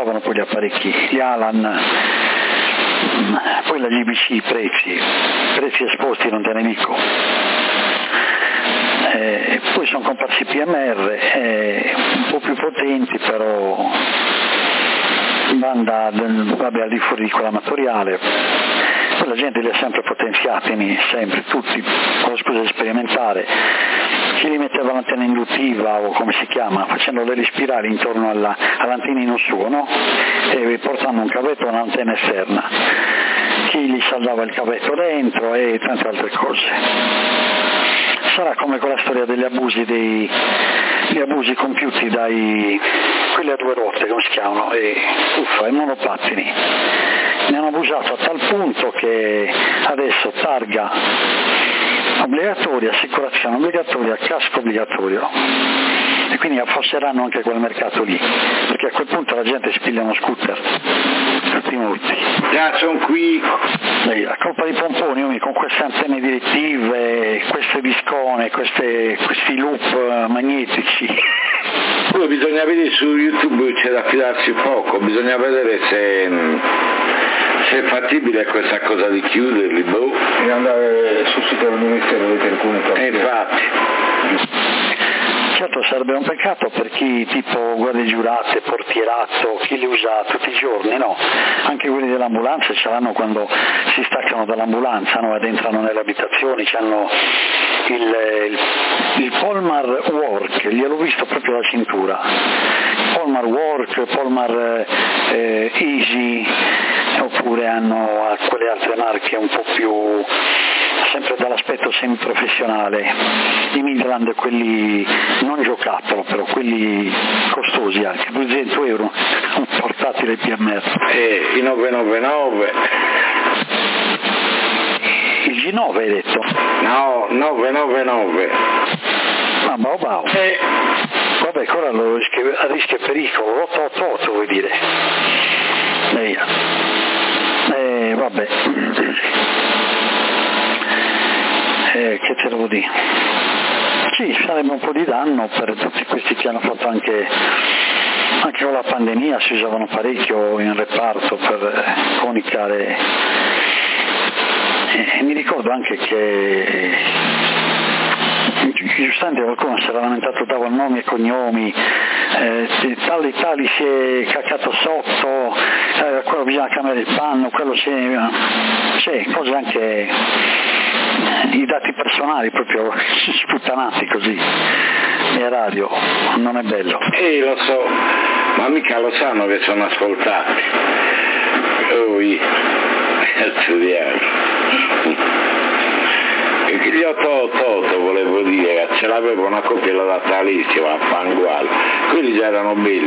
trovano poi gli apparecchi, gli Alan, poi la GBC, i prezzi esposti non te ne dico. Poi sono comparsi i PMR, un po' più potenti, però banda al di fuori di quella amatoriale. Poi la gente li ha sempre potenziati, sempre, tutti, con la scusa di sperimentare. Chi li metteva l'antenna induttiva, o come si chiama, facendo delle spirali intorno all'antennino suo, no? E portando un cavetto a un'antenna esterna. Chi gli saldava il cavetto dentro e tante altre cose. Sarà come con la storia degli abusi gli abusi compiuti dai quelli a due rotte, come si chiamano, i monopattini. Ne hanno abusato a tal punto che adesso targa obbligatoria, assicurazione obbligatoria, casco obbligatorio, e quindi affosseranno anche quel mercato lì, perché a quel punto la gente spiglia uno scooter, tutti morti. Già sono qui. A colpa di pomponi, con queste antenne direttive, queste viscone, questi loop magnetici. Poi bisogna vedere su YouTube, c'è da fidarsi poco, bisogna vedere se è fattibile questa cosa di chiuderli, e andare sul sito dell'università delle telecomunicazioni. Infatti. Certo, sarebbe un peccato per chi tipo guardie giurate, portierato, chi li usa tutti i giorni, no? Anche quelli dell'ambulanza ce l'hanno quando si staccano dall'ambulanza, no? Ed entrano nelle abitazioni, hanno il Polmar Work, gliel'ho visto proprio alla cintura. Polmar Work, Polmar Easy, oppure hanno quelle altre marche un po' più, sempre dall'aspetto semiprofessionale, i Midland, quelli non giocattolo, però quelli costosi anche, 200 euro un portatile PMR. I 999. Il G9 hai detto? No, 999. Ah, bao. Vabbè, ora a rischio e pericolo, 888 vuoi dire? Vabbè. Che te devo dire? Sì, sarebbe un po' di danno per tutti questi che hanno fatto anche con la pandemia, si usavano parecchio in reparto per comunicare. Mi ricordo anche che giustamente qualcuno si era lamentato, dava nomi e cognomi, tali si è caccato sotto, quello bisogna cambiare il panno, quello c'è cose anche, i dati personali proprio sputtanati così, e radio non è bello. Lo so, ma mica lo sanno che sono ascoltati. Cazzo di gli 888 volevo dire, ce l'avevo una copia della natalizia, a Pangual, quelli già erano belli.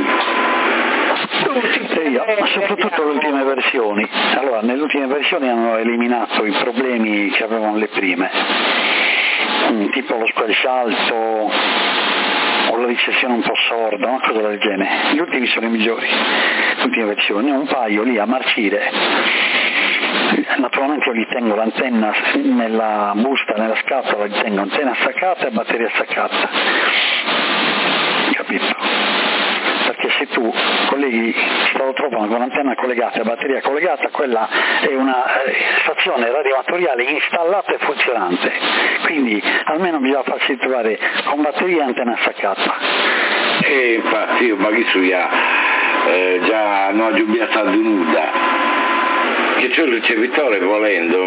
Ma soprattutto le ultime versioni. Allora, nelle ultime versioni hanno eliminato i problemi che avevano le prime, tipo lo squarcialto o la ricezione un po' sorda, una cosa del genere. Gli ultimi sono i migliori, le ultime versioni, un paio lì a marcire. Naturalmente io gli tengo l'antenna nella busta, nella scatola, gli tengo antenna staccata e batteria staccata, capito? Perché se tu colleghi, se lo trovano con l'antenna collegata e batteria collegata, quella è una stazione radioamatoriale installata e funzionante, quindi almeno bisogna farsi trovare con batteria e antenna staccata. E infatti io Baghissuia già non ho giubiato di nuda, che c'è il ricevitore volendo,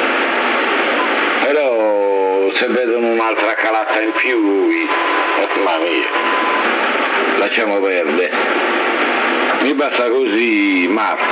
però se vedono un'altra calata in più, ma via, lasciamo perdere, mi basta così, Marco.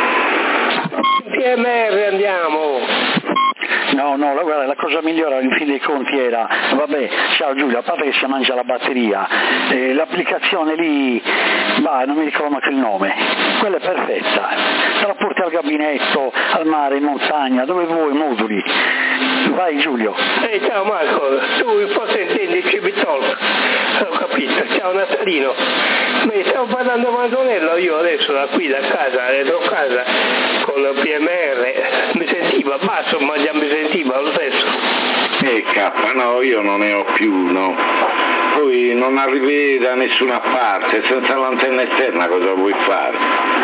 PMR andiamo. No, guarda, la cosa migliore in fin dei conti era, vabbè, ciao Giulio, a parte che si mangia la batteria, l'applicazione lì, non mi ricordo neanche il nome, quella è perfetta, te la porti al gabinetto, al mare, in montagna, dove vuoi, moduli. Vai Giulio. Ciao Marco, tu forse intendi il Cibitalk, ho capito, ciao Natalino. Stavo parlando con Antonello io adesso da qui, da casa, retro casa, con il PMR, mi sentiva basso, ma già mi sentiva lo stesso. No, io non ne ho più, no. Poi non arrivi da nessuna parte, senza l'antenna esterna cosa vuoi fare?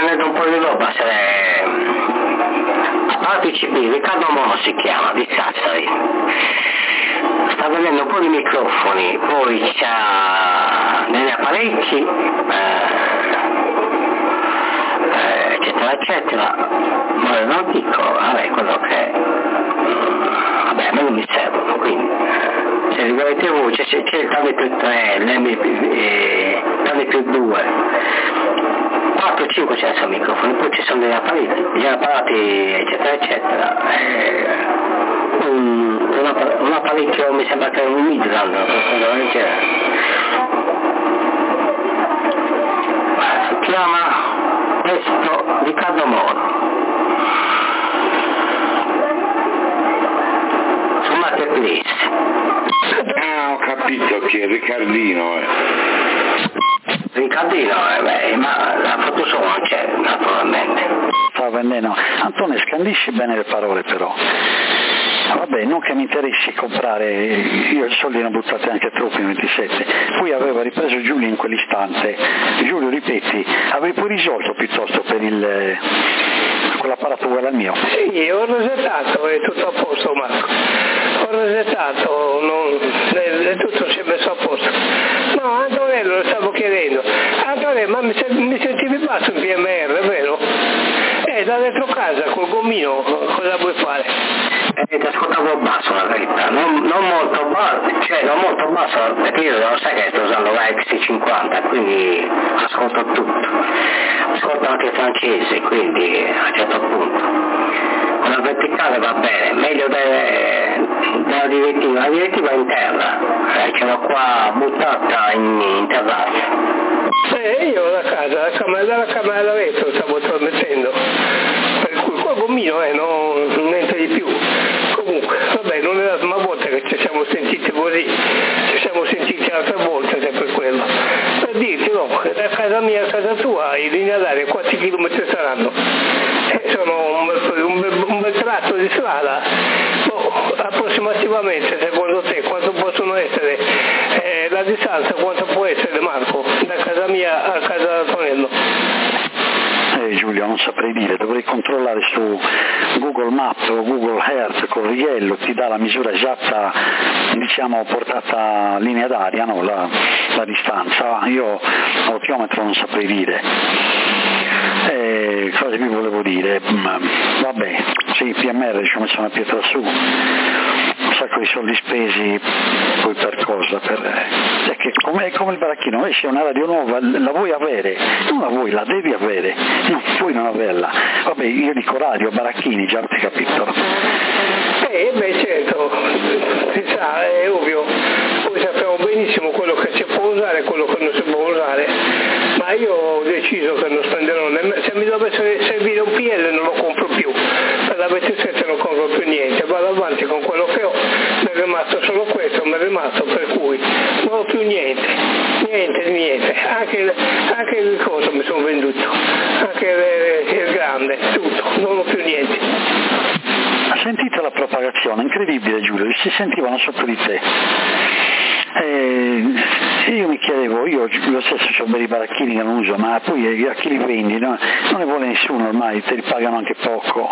vendendo un po' di roba, a parte il CP, Riccardo Mono si chiama, di Sassari. Sta vendendo un po' di microfoni, poi c'ha degli apparecchi, eccetera eccetera, ma non dico, quello che vabbè, a me non mi servono, quindi se li volete voi c'è il Tave più 3, Tave più 2, 4, 5 c'è il microfono, poi ci sono gli apparati eccetera eccetera, un apparecchio mi sembra che è un Midland, qualcosa del genere, si chiama questo Riccardo Moro su Marketplace. Ho capito chi è, Riccardino. Riccardino, ma la foto solo non c'è, naturalmente. Sta vendendo. Antonio, scandisci bene le parole però. Vabbè, non che mi interessi comprare, io i soldi ne ho buttati anche troppi in 27, poi aveva ripreso Giulio in quell'istante. Giulio, ripeti, avrei poi risolto piuttosto per quell'apparato uguale al mio? Sì, ho resettato, è tutto a posto Marco, ho resettato, tutto si è messo a posto. No, Antonello, lo stavo chiedendo, Antonello, ma mi sentivi basso in PMR, vero? Da dentro casa col gommino cosa vuoi fare? Ti ascoltavo basso la verità, non molto basso, perché io lo sai che sto usando la XC50, quindi ascolto tutto, ascolto anche il francese, quindi a un certo punto con la verticale va bene, meglio della direttiva, la direttiva è in terra, ce l'ho qua buttata in terrazza. Io da casa, dalla camera da letto stavo trasmettendo, per cui qua gommino non niente di più. Comunque, vabbè, non è la prima volta che ci siamo sentiti così, ci siamo sentiti altre volte sempre quello. Per dirti, no, da casa mia a casa tua in linea d'aria quanti chilometri saranno? Sono un bel tratto di strada. Approssimativamente, secondo te, quanto possono essere la distanza, quanto può essere, Marco, da casa mia a casa da Antonello? Giulio, non saprei dire, dovrei controllare su Google Maps o Google Earth col righello, ti dà la misura esatta, diciamo portata linea d'aria, no? La distanza. Io al chilometro non saprei dire. Cosa vi volevo dire? Vabbè, sì, PMR ci ho messo una pietra su, un sacco di soldi spesi, poi per cosa? È che è come il baracchino, esce una radio nuova, la vuoi avere, non la vuoi, la devi avere, non puoi non averla. Vabbè, io dico radio, baracchini, già avete capito. Certo, si sa, è ovvio, poi sappiamo benissimo quello che si può usare e quello che non si può usare, ma io ho deciso che non spenderò nemmeno, se mi dovesse servire un PL non lo compro più, per la 27 non compro più niente, vado avanti con quello che ho, mi è rimasto solo questo, mi è rimasto, per cui non ho più niente, anche il coso mi sono venduto, anche il grande, tutto, non ho più niente. Ha sentito la propagazione, incredibile Giulio, si sentivano sotto di te. Io mi chiedevo, io lo stesso ho dei baracchini che non uso, ma poi a chi li vendi? No? Non ne vuole nessuno ormai, te li pagano anche poco.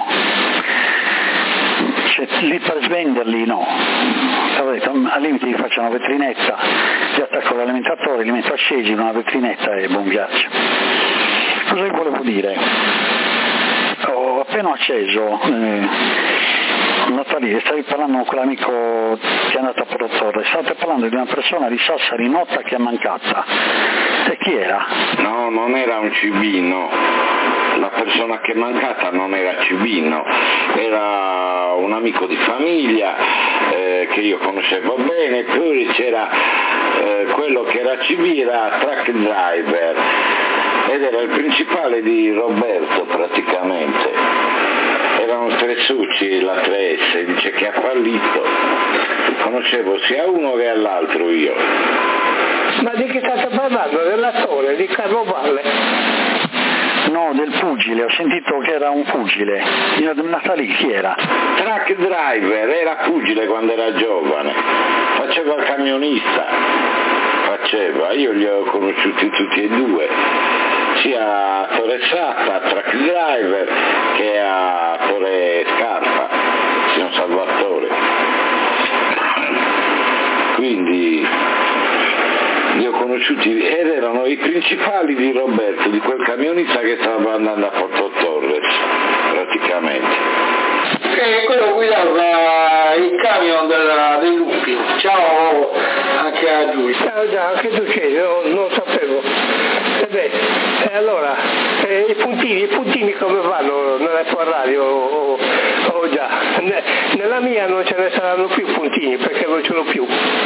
Cioè, lì per svenderli no. Al limite gli faccio una vetrinetta, li attacco all'alimentatore, li metto accesi in una vetrinetta e buon viaggio. Cosa vi volevo dire? Ho appena acceso Natalia, stavi parlando con quell'amico che è andato a Porto, state parlando di una persona di Sassari nota che è mancata. E chi era? No, non era un cibino, la persona che è mancata non era cibino, era un amico di famiglia che io conoscevo bene, poi c'era quello che era cibino, era truck driver ed era il principale di Roberto praticamente. Erano tre soci, la 3S, dice che ha fallito, conoscevo sia uno che all'altro io. Ma di che state parlando? Dell'attore, di Carlo Valle? No, del pugile, ho sentito che era un pugile. Natalie, chi era? Truck driver, era pugile quando era giovane, faceva il camionista, io li ho conosciuti tutti e due, sia a Ettore Satta, truck driver, che è attore Scarpa, signor Salvatore. Quindi li ho conosciuti ed erano i principali di Roberto, di quel camionista che stava andando a Porto Torres, praticamente. E quello guidava il camion dei lupi. Ciao anche a Giulio. Ciao già, anche tu c'eri, non sapevo. E allora, i puntini come vanno nella tua radio o già? Nella mia non ce ne saranno più puntini perché non ce l'ho più.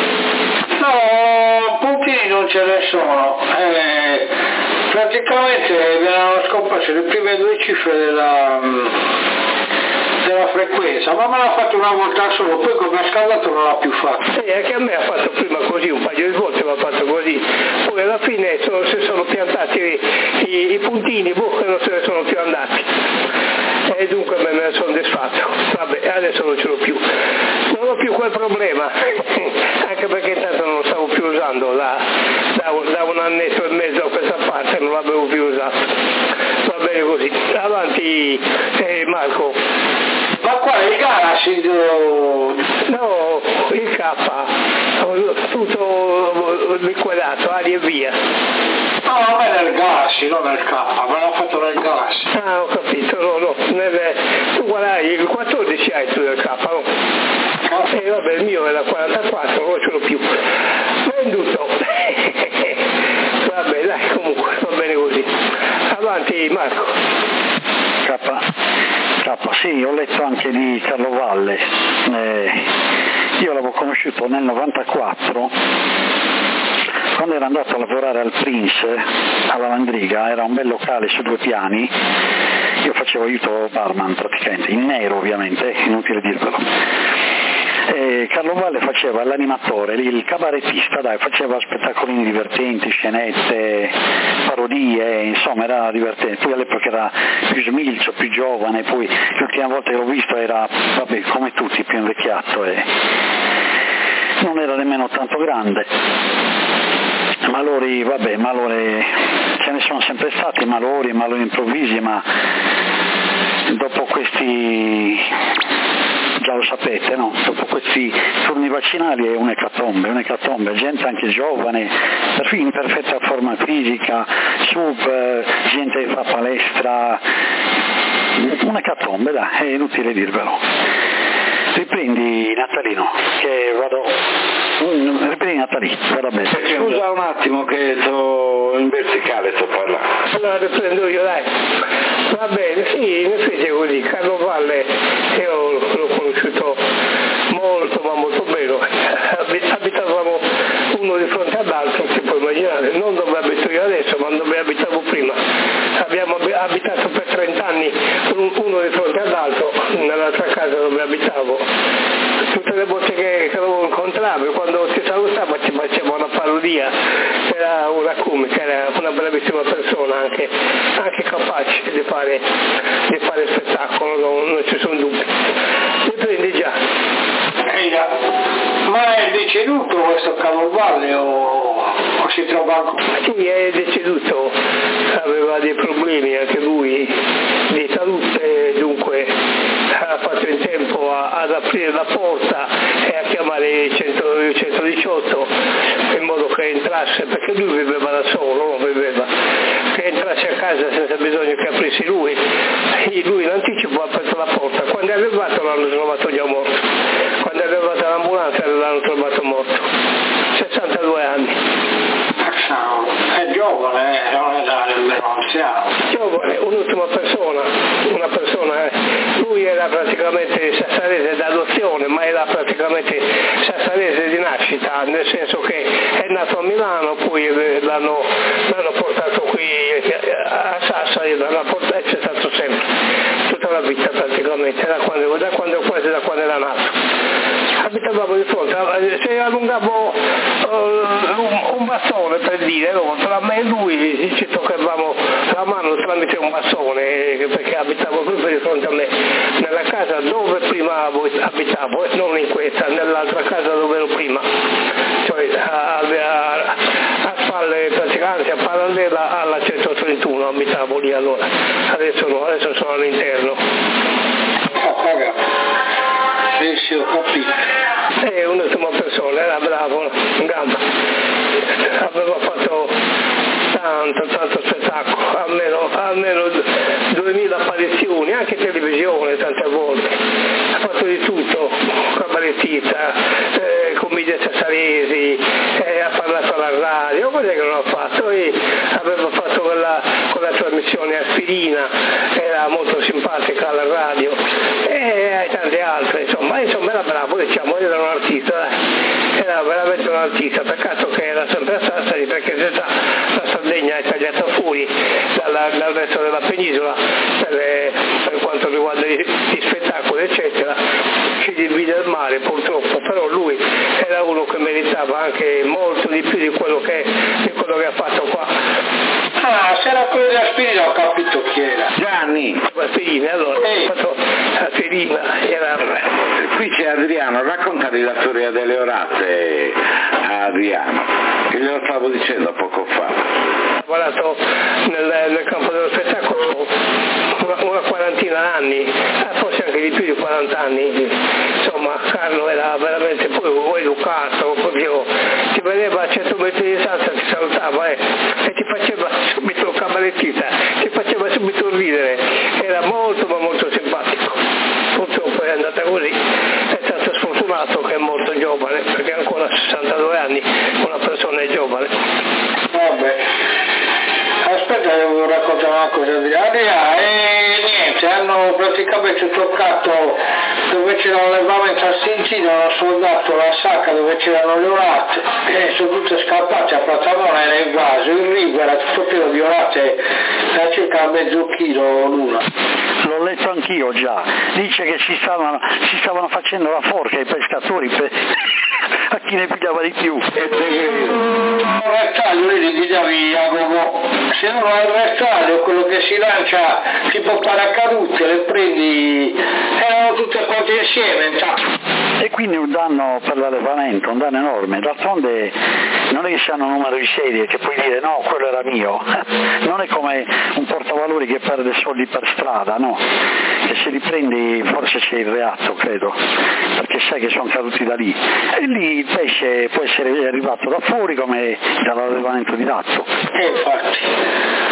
No, puntini non ce ne sono. Praticamente mi erano scomparse le prime 2 cifre della frequenza, ma me l'ha fatto una volta solo, poi come ha scaldato non l'ha più fatto. Sì, anche a me ha fatto prima così, un paio di volte mi ha fatto così, poi alla fine si sono piantati i puntini, e non se ne sono più andati. E dunque me ne sono disfatto, vabbè, adesso non ce l'ho più. Non ho più quel problema, anche perché intanto non lo stavo più usando, da un annetto e mezzo a questa parte non l'avevo più usato. Va bene così. Avanti Marco. Ma quale il Galaxy? No, il K, tutto liquidato, aria e via. No, a me nel Galaxy, non nel K, me l'ha fatto nel Galaxy. Ah, ho capito, no. Tu guarda, il 14 hai tu del K, no? Vabbè, il mio era 44, non ce l'ho più. Venduto. Vabbè, dai, comunque, va bene così. Avanti Marco. K, sì, ho letto anche di Carlo Valle. Io l'avevo conosciuto nel 94, quando era andato a lavorare al Prince, alla Landriga, era un bel locale su 2 piani, io facevo aiuto barman praticamente, in nero ovviamente, inutile dirvelo. Carlo Valle faceva l'animatore, il cabarettista, faceva spettacolini divertenti, scenette, parodie, insomma era divertente. Poi all'epoca era più smilzo, più giovane, poi l'ultima volta che l'ho visto era, vabbè, come tutti, più invecchiato e non era nemmeno tanto grande. Malori, ce ne sono sempre stati malori improvvisi, ma dopo questi, già lo sapete, no? Dopo questi turni vaccinali è un'ecatombe, gente anche giovane, in perfetta forma fisica, gente che fa palestra, un'ecatombe, dai, è inutile dirvelo. Riprendi Natalino, che riprendi Natalino, vado bene. Scusa un attimo che sto in verticale, sto parlando. Allora riprendo io, dai. Va bene, sì, in effetti è così. Carlo Valle io l'ho conosciuto molto, ma molto bene. Abitavamo uno di fronte all'altro, si può immaginare, non dove abito io adesso, ma dove abitavo prima. Abbiamo abitato per 30 anni uno di fronte all'altro, nell'altra casa dove abitavo. Tutte le volte che lo incontravo, quando ti salutavo ci faceva una parodia, era una comica, era una bravissima persona, anche capace di fare spettacolo, non ci sono dubbi. Mi prendi già. Ma è deceduto questo Carlo Valle o si trova ancora? Sì, è deceduto, aveva dei problemi anche lui di salute, dunque ha fatto in tempo ad aprire la porta e a chiamare il 118 in modo che entrasse, perché lui viveva da solo, che entrasse a casa senza bisogno che aprissi lui. Lui in anticipo ha aperto la porta, quando è arrivato l'hanno trovato già morto, quando è arrivata l'ambulanza l'hanno trovato morto, 62 anni. È giovane, non è da nemmeno anziano. Giovane, un'ultima persona, lui era praticamente sassarese d'adozione, ma era praticamente sassarese di nascita, nel senso che è nato a Milano, poi l'hanno portato qui a Sassari, c'è stato sempre, tutta la vita praticamente, da quando era nato. Abitavamo di fronte, se allungavo un bastone per dire, tra me e lui ci toccavamo la mano tramite un bastone, perché abitavo proprio di fronte a me, nella casa dove prima abitavo e non in questa, nell'altra casa dove ero prima, cioè a spalle, praticamente a parallela alla 131. 21 abitavo lì allora, adesso no, adesso sono all'interno. Sì, ho capito. È un'ottima persona, era bravo, in gamba, aveva fatto tanto spettacolo, almeno 2000 apparizioni, anche in televisione tante volte, ha fatto di tutto, cabarettista, commedia cesaresi, ha parlato alla radio, cos'è che non ha fatto? E aveva fatto quella trasmissione Aspirina, era molto simpatica alla radio, e tante altre, insomma era bravo, diciamo, era un artista, dai. Era veramente un artista, peccato che era sempre a Sassari, perché la Sardegna è tagliata fuori dal resto della penisola per quanto riguarda gli spettacoli eccetera, ci divide il mare purtroppo, però lui era uno che meritava anche molto di più di quello che ha fatto qua. Ah, se era quello di Aspirina ho capito chi era. Gianni! Aspirina, allora, ho fatto Aspirina, era... Qui c'è Adriano, raccontati la storia delle orate a Adriano, che glielo stavo dicendo poco fa. Ho lavorato nel campo dello spettacolo una quarantina d'anni, forse anche di più di 40 anni, insomma Carlo era veramente poi educato, proprio ti vedeva a 100 metri di distanza, ti salutava e ti faceva subito cabarettista, ti faceva subito ridere, era molto ma molto simpatico. Purtroppo è andata così, è stato sfortunato che è morto giovane, perché ancora a 62 anni una persona è giovane. Vabbè, aspetta, devo raccontare una cosa di niente, hanno praticamente toccato dove c'era l'allevamento a Stintino, hanno soldato la sacca dove c'erano le orate e sono tutte scappate a Platamona, era invaso, il rigo era tutto pieno di orate da circa mezzo chilo l'una. L'ho letto anch'io già, dice che si stavano facendo la forca ai pescatori a chi ne pigliava di più. Il rettaglio lì li pigliavi a gogo, se uno ha il rettaglio, quello che si lancia tipo paracadute, le prendi, erano tutte quante insieme intanto. E quindi un danno per l'allevamento, un danno enorme, d'altronde non è che si hanno un numero di serie che puoi dire no, quello era mio, non è come un portavalori che perde soldi per strada, no, che se li prendi forse c'è il reato, credo, perché sai che sono caduti da lì, e lì il pesce può essere arrivato da fuori come dall'allevamento di latte. Infatti.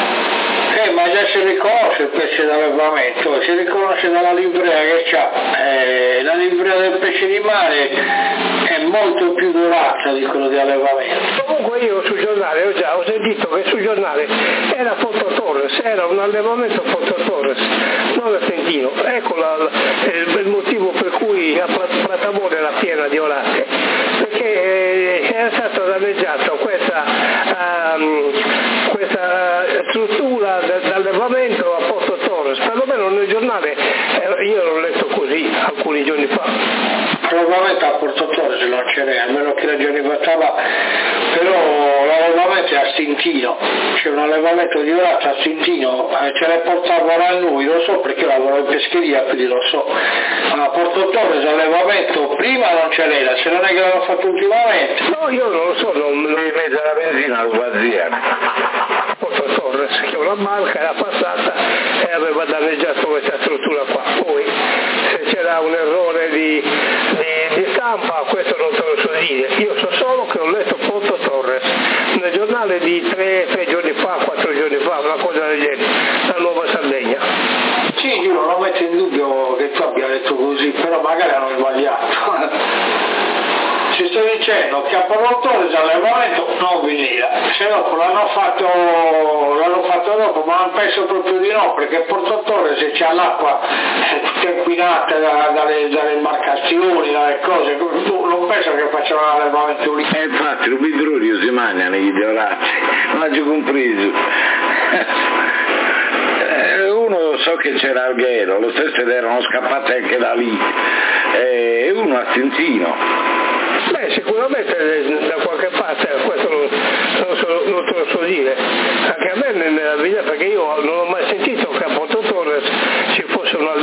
Ma già si riconosce il pesce d'allevamento, si riconosce dalla livrea che c'ha, la livrea del pesce di mare è molto più dorata di quello di allevamento. Comunque io sul giornale ho sentito che sul giornale era Porto Torres, era un allevamento Porto Torres, non a Stintino, ecco il motivo per cui a Platamone era piena di orate, perché era stata danneggiata questa struttura d'allevamento a Porto Torres, perlomeno nel giornale io l'ho letto così alcuni giorni fa. L'allevamento a Porto Torres non c'era, almeno che la giorni passava, però l'allevamento è a Stintino, c'è un allevamento di orate a Stintino, ce ne portavano a noi, lo so perché lavoro in pescheria, quindi lo so. A Porto Torres allevamento prima non c'era, se non è che l'hanno fatto ultimamente. No, io non lo so, non Devi mettere la benzina al guardiano. Porto Torres, che una barca era passata e aveva danneggiato questa struttura qua. Poi se c'era un errore di stampa, questo non te lo so dire. Io so solo che ho letto Porto Torres nel giornale di 3 giorni fa, 4 giorni fa, una cosa del genere, la Nuova Sardegna. Sì, io non lo metto in dubbio che tu abbia detto così, però magari hanno sbagliato. Ci sto dicendo che a Porto Torres all'allevamento non veniva, se dopo l'hanno fatto dopo, ma non penso proprio di no, perché Porto Torres se c'è l'acqua tutta inquinata dalle imbarcazioni, dalle cose, tu non penso che facciano l'allevamento lì. Infatti il vidrurio si mangia negli orati, non ci compreso. Uno so che c'era Alghero, lo stesso ed erano scappati anche da lì, e uno a Stintino. Beh, sicuramente da qualche parte, questo non te lo so dire, anche a me nella vita, perché io non ho mai sentito che a Porto Torres ci fosse una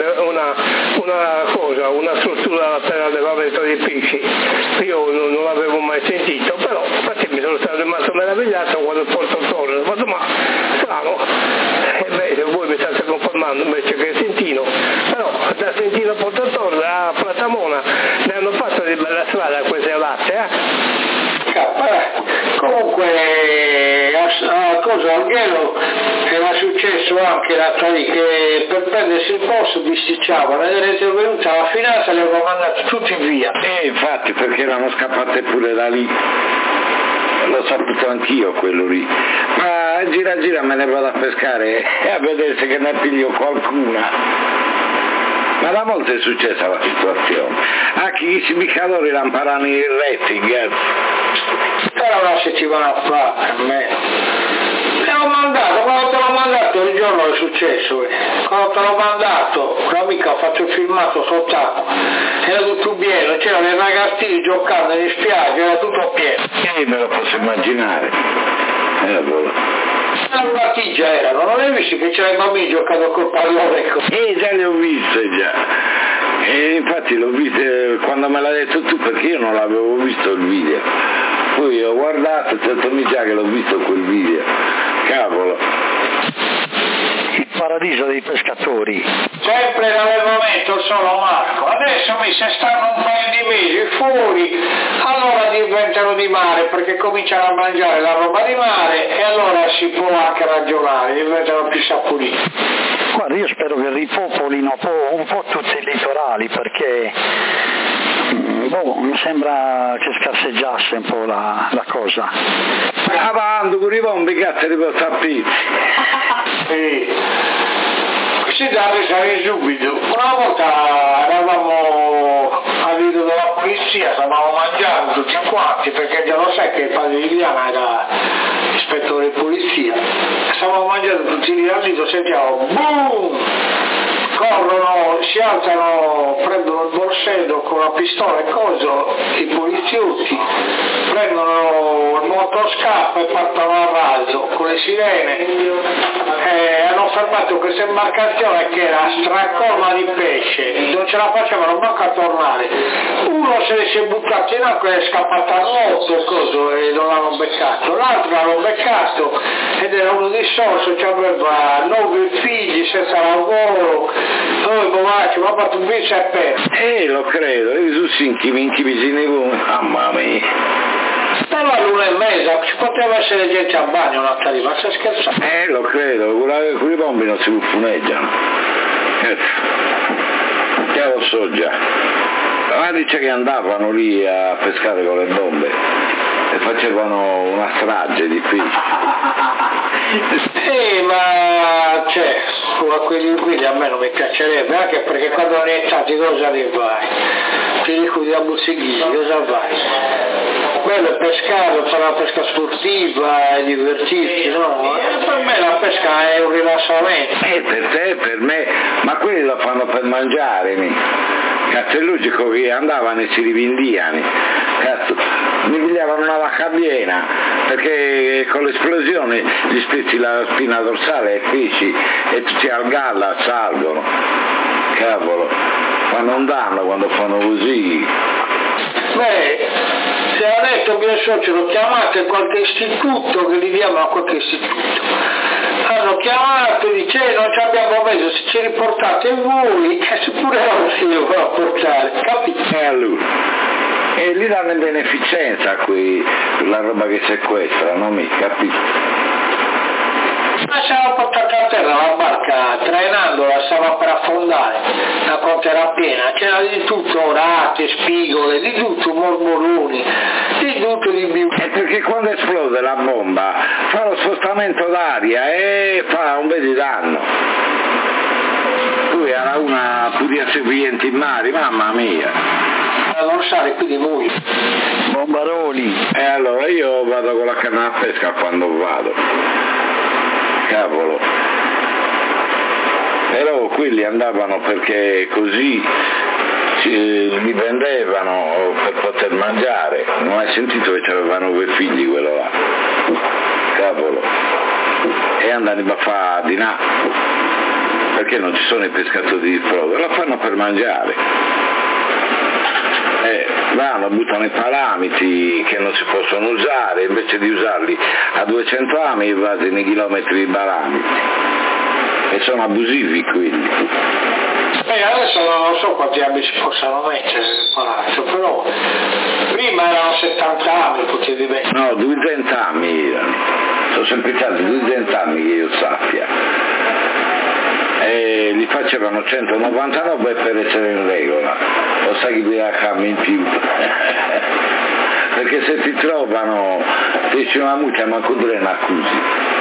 struttura per allevamento di pesci, io non l'avevo mai sentito, però infatti mi sono stato rimasto meravigliato quando Porto Torres, ma strano, Sentino, voi mi state confermando invece che è Sentino, però da Sentino Portatore a Platamona ne hanno fatto di bella strada queste latte, Comunque a cosa Alghero era successo anche l'altra lì che per prendersi il posto bisticciavano ed era intervenuta la finanza e li avevano mandati tutti via. Infatti, perché erano scappate pure da lì. L'ho saputo anch'io quello lì, ma gira me ne vado a pescare e a vedere se che ne piglio qualcuna. Ma una volta è successa la situazione, anche i pescatori lamparano il rating. Era una settimana fa per me. Quando te l'ho mandato il giorno è successo, quando te l'ho mandato, un'amica ha fatto il filmato sott'acqua, era tutto pieno, c'erano i ragazzini giocando in spiaggia, era tutto pieno. Me lo posso immaginare. La battigia erano, non hai visto che c'erano i bambini giocando col pallone? Già le ho viste già. E infatti l'ho viste quando me l'hai detto tu, perché io non l'avevo visto il video. Poi ho guardato e ho detto già che l'ho visto quel video. Cavolo. Il paradiso dei pescatori. Sempre l'allevamento solo Marco. Adesso se stanno un paio di mesi fuori, allora diventano di mare perché cominciano a mangiare la roba di mare e allora si può anche ragionare, diventano più saporiti. Guarda, io spero che ripopolino un po' tutti i litorali perché mi sembra che scarseggiasse un po' la cosa. Avanti, con i bombi cazzo di sapere. Questi dati sarei subito. Una volta eravamo al video della polizia, stavamo mangiando tutti quanti, perché già lo sai che il padre di Liliana era ispettore di polizia. Stavamo mangiando tutti lì al dito, sentiamo boom! Corrono, si alzano, prendono il borsello con la pistola e coso, i poliziotti, prendono il motoscafo e partono a raso con le sirene. Hanno fermato questa imbarcazione che era stracolma di pesce, non ce la facevano manco a tornare. Uno se ne si è buttato in acqua e è scappato a nuoto e coso e non l'hanno beccato, l'altro l'hanno beccato ed era uno di Sorso, cioè aveva 9 figli senza lavoro. Ma fatto un vice a perso. Lo credo, io sono sinchi vicini come, mamma mia. Però all'1:30 ci poteva essere gente a bagno un'altra lì, ma stai scherzando? Lo credo, con i bombi non si buffoneggiano. Te lo so già. Ma dice che andavano lì a pescare con le bombe e facevano una strage di qui. Ma a quelli a me non mi piacerebbe, anche perché quando non è stati cosa ne fai? Ti dico di abuzzighini, cosa vai? Bello è pescare, fare la pesca sportiva e divertirsi, no? Per me la pesca è un rilassamento. Per te, per me, ma quelli lo fanno per mangiare, cazzo è logico che andavano e si rivendiano, cazzo, mi pigliavano una vacca piena, perché con l'esplosione gli spezzi la spina dorsale e pesci e tutti al galla salgono, cavolo, ma non danno quando fanno così. Se ha detto mio socio, chiamate qualche istituto, che li diamo a qualche istituto. Hanno chiamato e dice non ci abbiamo messo, se ci riportate voi, seppure non si devono portare, capito? Allora, e lì danno in beneficenza qui la roba che sequestra, non mi capito? Ma siamo portati a terra la barca, trainandola, stava per affondare, la quota era piena, c'era di tutto, orate, spigole, di tutto, mormoroni, di tutto di più. È perché quando esplode la bomba fa lo spostamento d'aria e fa un bel danno. Lui era una pudia seguente in mare, mamma mia. La dorsale qui di voi. Bombaroli. E allora io vado con la canna a pesca quando vado. Cavolo. Però quelli andavano perché così li vendevano per poter mangiare. Non hai sentito che avevano 2 figli quello là? Cavolo. E andano a fare di là. Perché non ci sono i pescatori di frodo? Lo fanno per mangiare. vanno, buttano i parametri che non si possono usare, invece di usarli a 200 anni basano i chilometri di parametri e sono abusivi quindi. Adesso non so quanti anni si possano mettere nel palazzo, però prima erano 70 anni, potevi mettere. No, 200 anni sono sempre stati 200 anni che io sappia. E li facevano 199 per essere in regola, lo sai che bisogna cambiare in più. Perché se ti trovano, ti dice una multa ma con ne accusi.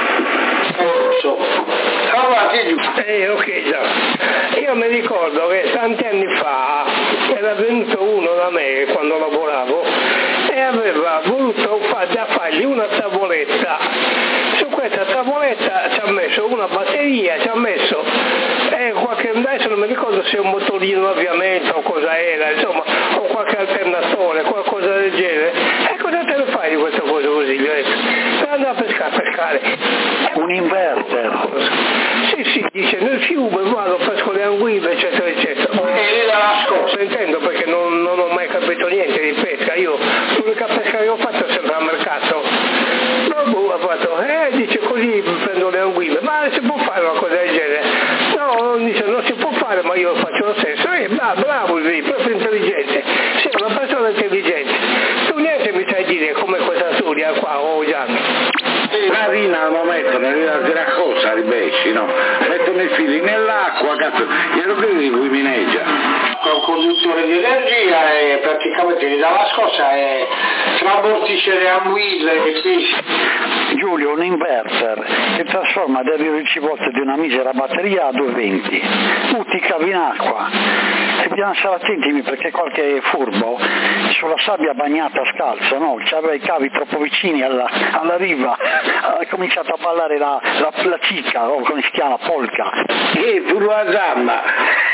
Ok, già. Io mi ricordo che tanti anni fa era venuto uno da me quando lavoravo e aveva voluto fargli una tavoletta. Su questa tavoletta ci ha messo una batteria, ci ha messo adesso non mi ricordo se è un motorino d'avviamento o cosa era, insomma, o qualche alternatore, qualcosa del genere. E cosa te ne fai di questa cosa così? Gli ho detto, per andare a pescare. Un inverter. Sì, dice, nel fiume vado, pesco le anguille, eccetera, eccetera. E lì la scorsa, intendo, perché non ho mai capito niente di pesca. Io l'unica pesca che ho fatto è sempre al mercato. Ha fatto, dice così prendo le anguille, ma si può fare una cosa del genere? No, dice non si può fare, ma io lo faccio lo stesso. Bravo, proprio intelligente, sei una persona intelligente. Tu niente mi sai dire come questa storia qua, Gianni? La rina lo mettono, si raccosa i pesci, no? Mettono i fili nell'acqua, cazzo, glielo vedi qui mineggia. Con un conduttore di energia e praticamente gli dà la scossa e trabortisce le anguille e pesci. Giulio, un inverter che trasforma da 10 volte di una misera batteria a 220. Tu ti cavi in acqua e bisogna stare attenti perché qualche furbo sulla sabbia bagnata scalza, no? C'aveva i cavi troppo vicini alla riva, ha cominciato a ballare la cica, o come si chiama, polka. E tu la zamba!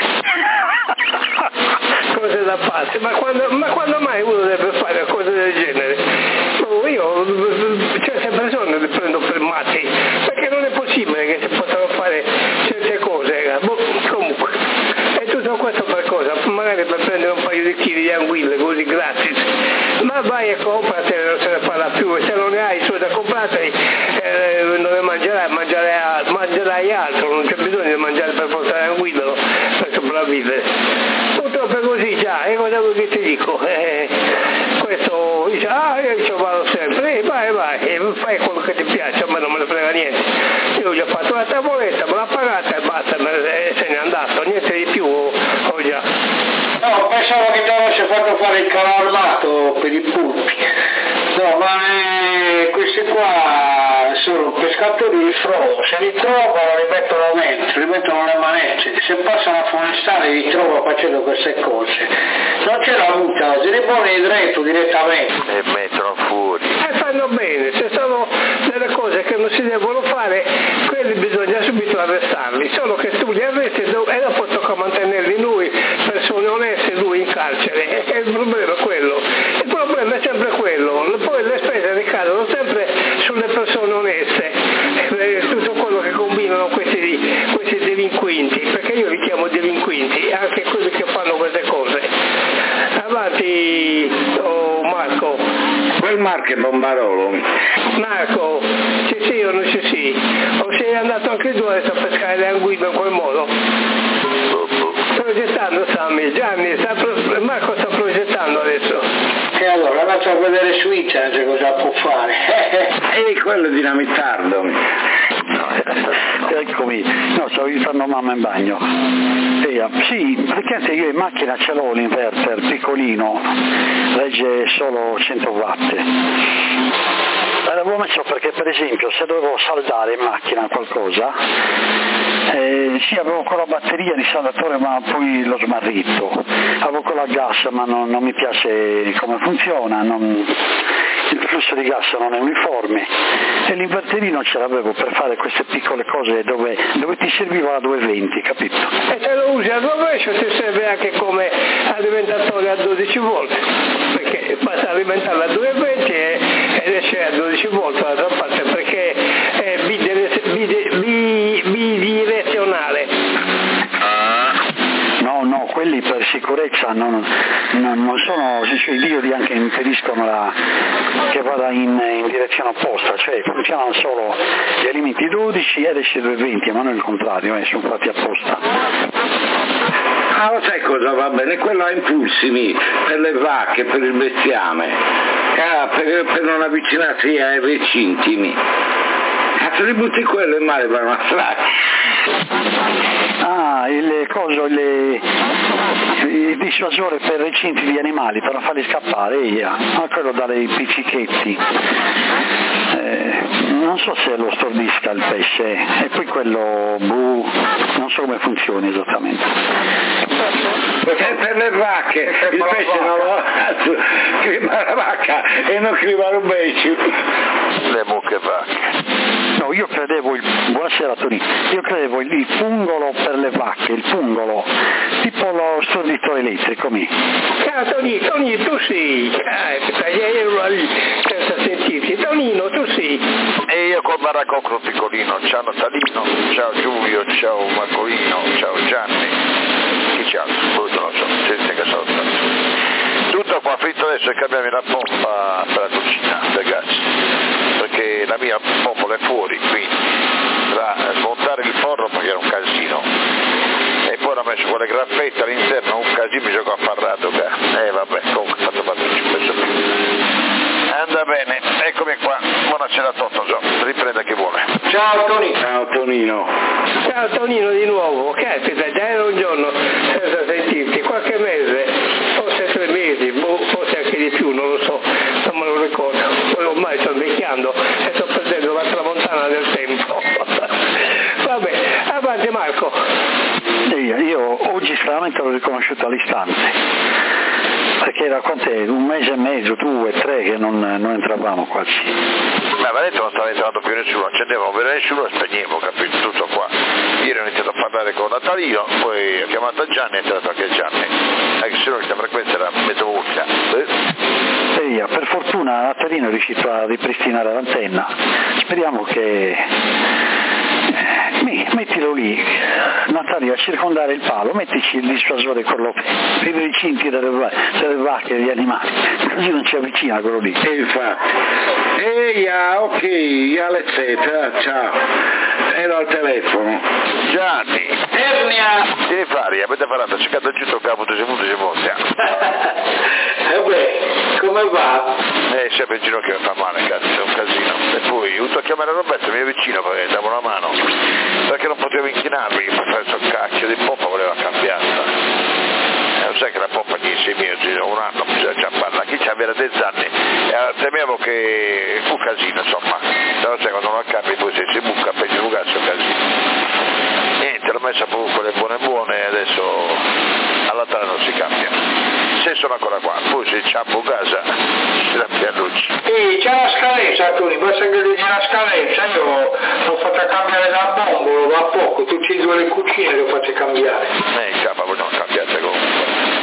Cose da pazzi, ma quando mai uno deve fare cose del genere? Io certe persone le prendo per matti, perché non è possibile che si possano fare certe cose, comunque. E tutto questo per cosa? Magari per prendere un paio di chili di anguille così gratis, ma vai e compratele, non se ne parla più, e se non ne hai su da comprarteli non ne mangerai altro, non c'è bisogno di mangiare per portare anguille per sopravvivere. Purtroppo è così già, e cosa vuoi che ti dico? Questo dice, io ci vado sempre, vai, e fai quello che ti piace, a me non me ne frega niente. Io gli ho fatto la tavoletta, me l'ha pagata e basta, se n'è andato, niente di più, ho già. No, pensavo che ti avesse fatto fare il carro armato per i pulpi. No, ma questi qua sono pescatori di frodo, se li trovano li mettono dentro, li mettono le manette, se passano a forestare li trovano facendo queste cose. Non c'è la multa, se li pone dritto direttamente. E mettono fuori. E fanno bene, se sono delle cose che non si devono fare, quelli bisogna subito arrestarli, solo che tu li arresti e dopo tocca mantenerli lui, persone oneste, lui in carcere, e il problema è quello. Il problema è sempre quello, poi le spese ricadono sempre sulle persone oneste, tutto quello che combinano questi delinquenti, perché io li chiamo delinquenti, anche quelli che fanno queste cose. Avanti, Marco. Quel Marco è Bombarolo. Marco, ci sì o non ci sì? O sei andato anche tu adesso a pescare le anguille in quel modo? Progettando, Sammy, Gianni, Marco sta progettando adesso. E allora andate a vedere su internet cosa può fare. E quello è dinamittardo. Eccomi, no, stavo aiutando mamma in bagno. Sì, praticamente io in macchina ce l'ho l'inverter piccolino, regge solo 100 watt. L'avevo messo perché per esempio se dovevo saldare in macchina qualcosa, sì, avevo con la batteria di saldatore ma poi l'ho smarrito, avevo con la gas ma non mi piace come funziona, il flusso di gas non è uniforme e l'inverterino ce l'avevo per fare queste piccole cose dove ti serviva la 220, capito? E se lo usi al rovescio ti serve anche come alimentatore a 12 volt, perché basta alimentarla a 220 ed esce a 12 volt dall'altra parte, perché è bidirezionale. No, quelli per sicurezza non sono, cioè, i diodi anche impediscono che vada in direzione opposta, cioè funzionano solo gli elementi 12 ed esce 220, ma non il contrario, sono fatti apposta. Ah, lo sai cosa va bene? Quello ha impulsi per le vacche, per il bestiame, per non avvicinarsi ai recinti. Cazzo, li butti quello in mare per una strada. Ah, il dissuasore per recinti di animali, per non farli scappare, quello dalle pizzichetti. Non so se lo stordisca il pesce, e poi quello, non so come funzioni esattamente. Perché per le vacche, il pesce non lo criva la vacca e non criva il pesce. Le mucche vacche. No, io credevo buonasera Tony, io credevo il fungolo per le vacche, il fungolo, tipo lo storditore elettrico Ciao Tony, tu sei, ero lì senza sentirti, Tonino tu sei. E io col baracocro piccolino, ciao Natalino, ciao Giulio, ciao Marcolino, ciao Gianni, chi c'è altro? Non lo so, gente che salta. Tutto qua fritto adesso è cambiare la pompa per la cucina del gas, perché la mia pompa è fuori, quindi tra smontare il forno perché era un casino e poi ho messo quelle graffette all'interno, un casino, mi gioco affarrato, vabbè, comunque ho fatto ci penso più. Andrà bene, eccomi qua, buonasera a Toto, riprenda chi vuole. Ciao Tony. Ciao Tonino. Ciao Tonino di nuovo, caspita, già era un giorno senza sentirti, qualche mese, forse 3 mesi, forse anche di più, non lo so, non me lo ricordo, poi ormai sto invecchiando e sto perdendo la tramontana del tempo. Vabbè, avanti Marco. Io oggi stranamente l'ho riconosciuto all'istante. Perché era con te 1 mese e mezzo, 2, 3 che non entravamo quasi. Ma aveva detto non stava entrando più nessuno, accendevamo per nessuno e spegnevo, capito, tutto qua. Ieri ho iniziato a parlare con Natalino, poi ho chiamato Gianni e è entrato anche Gianni. Anche se no questa frequenza era mezzo urca. Per fortuna Natalino è riuscito a ripristinare l'antenna. Speriamo che... mettilo lì, Natalino, a circondare il palo, mettici il dissuasore quello per i recinti delle vacche e degli animali, così non ci avvicina quello lì. E infatti. Ok, Alexetta, ciao. Ero al telefono. Gianni! Ernia! Che fare? Avete parlato, cercato giù il capo di volte. Come va? Sempre in ginocchio mi fa male, cazzo, è un casino. E poi ho dovuto chiamare Roberto, mio vicino, perché davo una mano, perché non potevo inchinarmi, per fare questo cacchio di pompa voleva cambiarla. Lo sai che la pompa di 6 mesi, 1 anno bisogna ciamparla, chi c'ha avere 10 anni, temevo che fu casino, insomma, però sai quando non cambi poi se si buca, peggio bucarsi è un casino. Niente, l'ho messa proprio quelle buone e adesso alla tarda non si cambia. Se sono ancora qua, poi se ciampo casa, si la luce. C'è la scadenza Tony, basta che leggi la scadenza, io l'ho fatta cambiare da bombolo da poco, tutti e 2 le cucine le ho fatte cambiare. Capa, voi non cambiate comunque.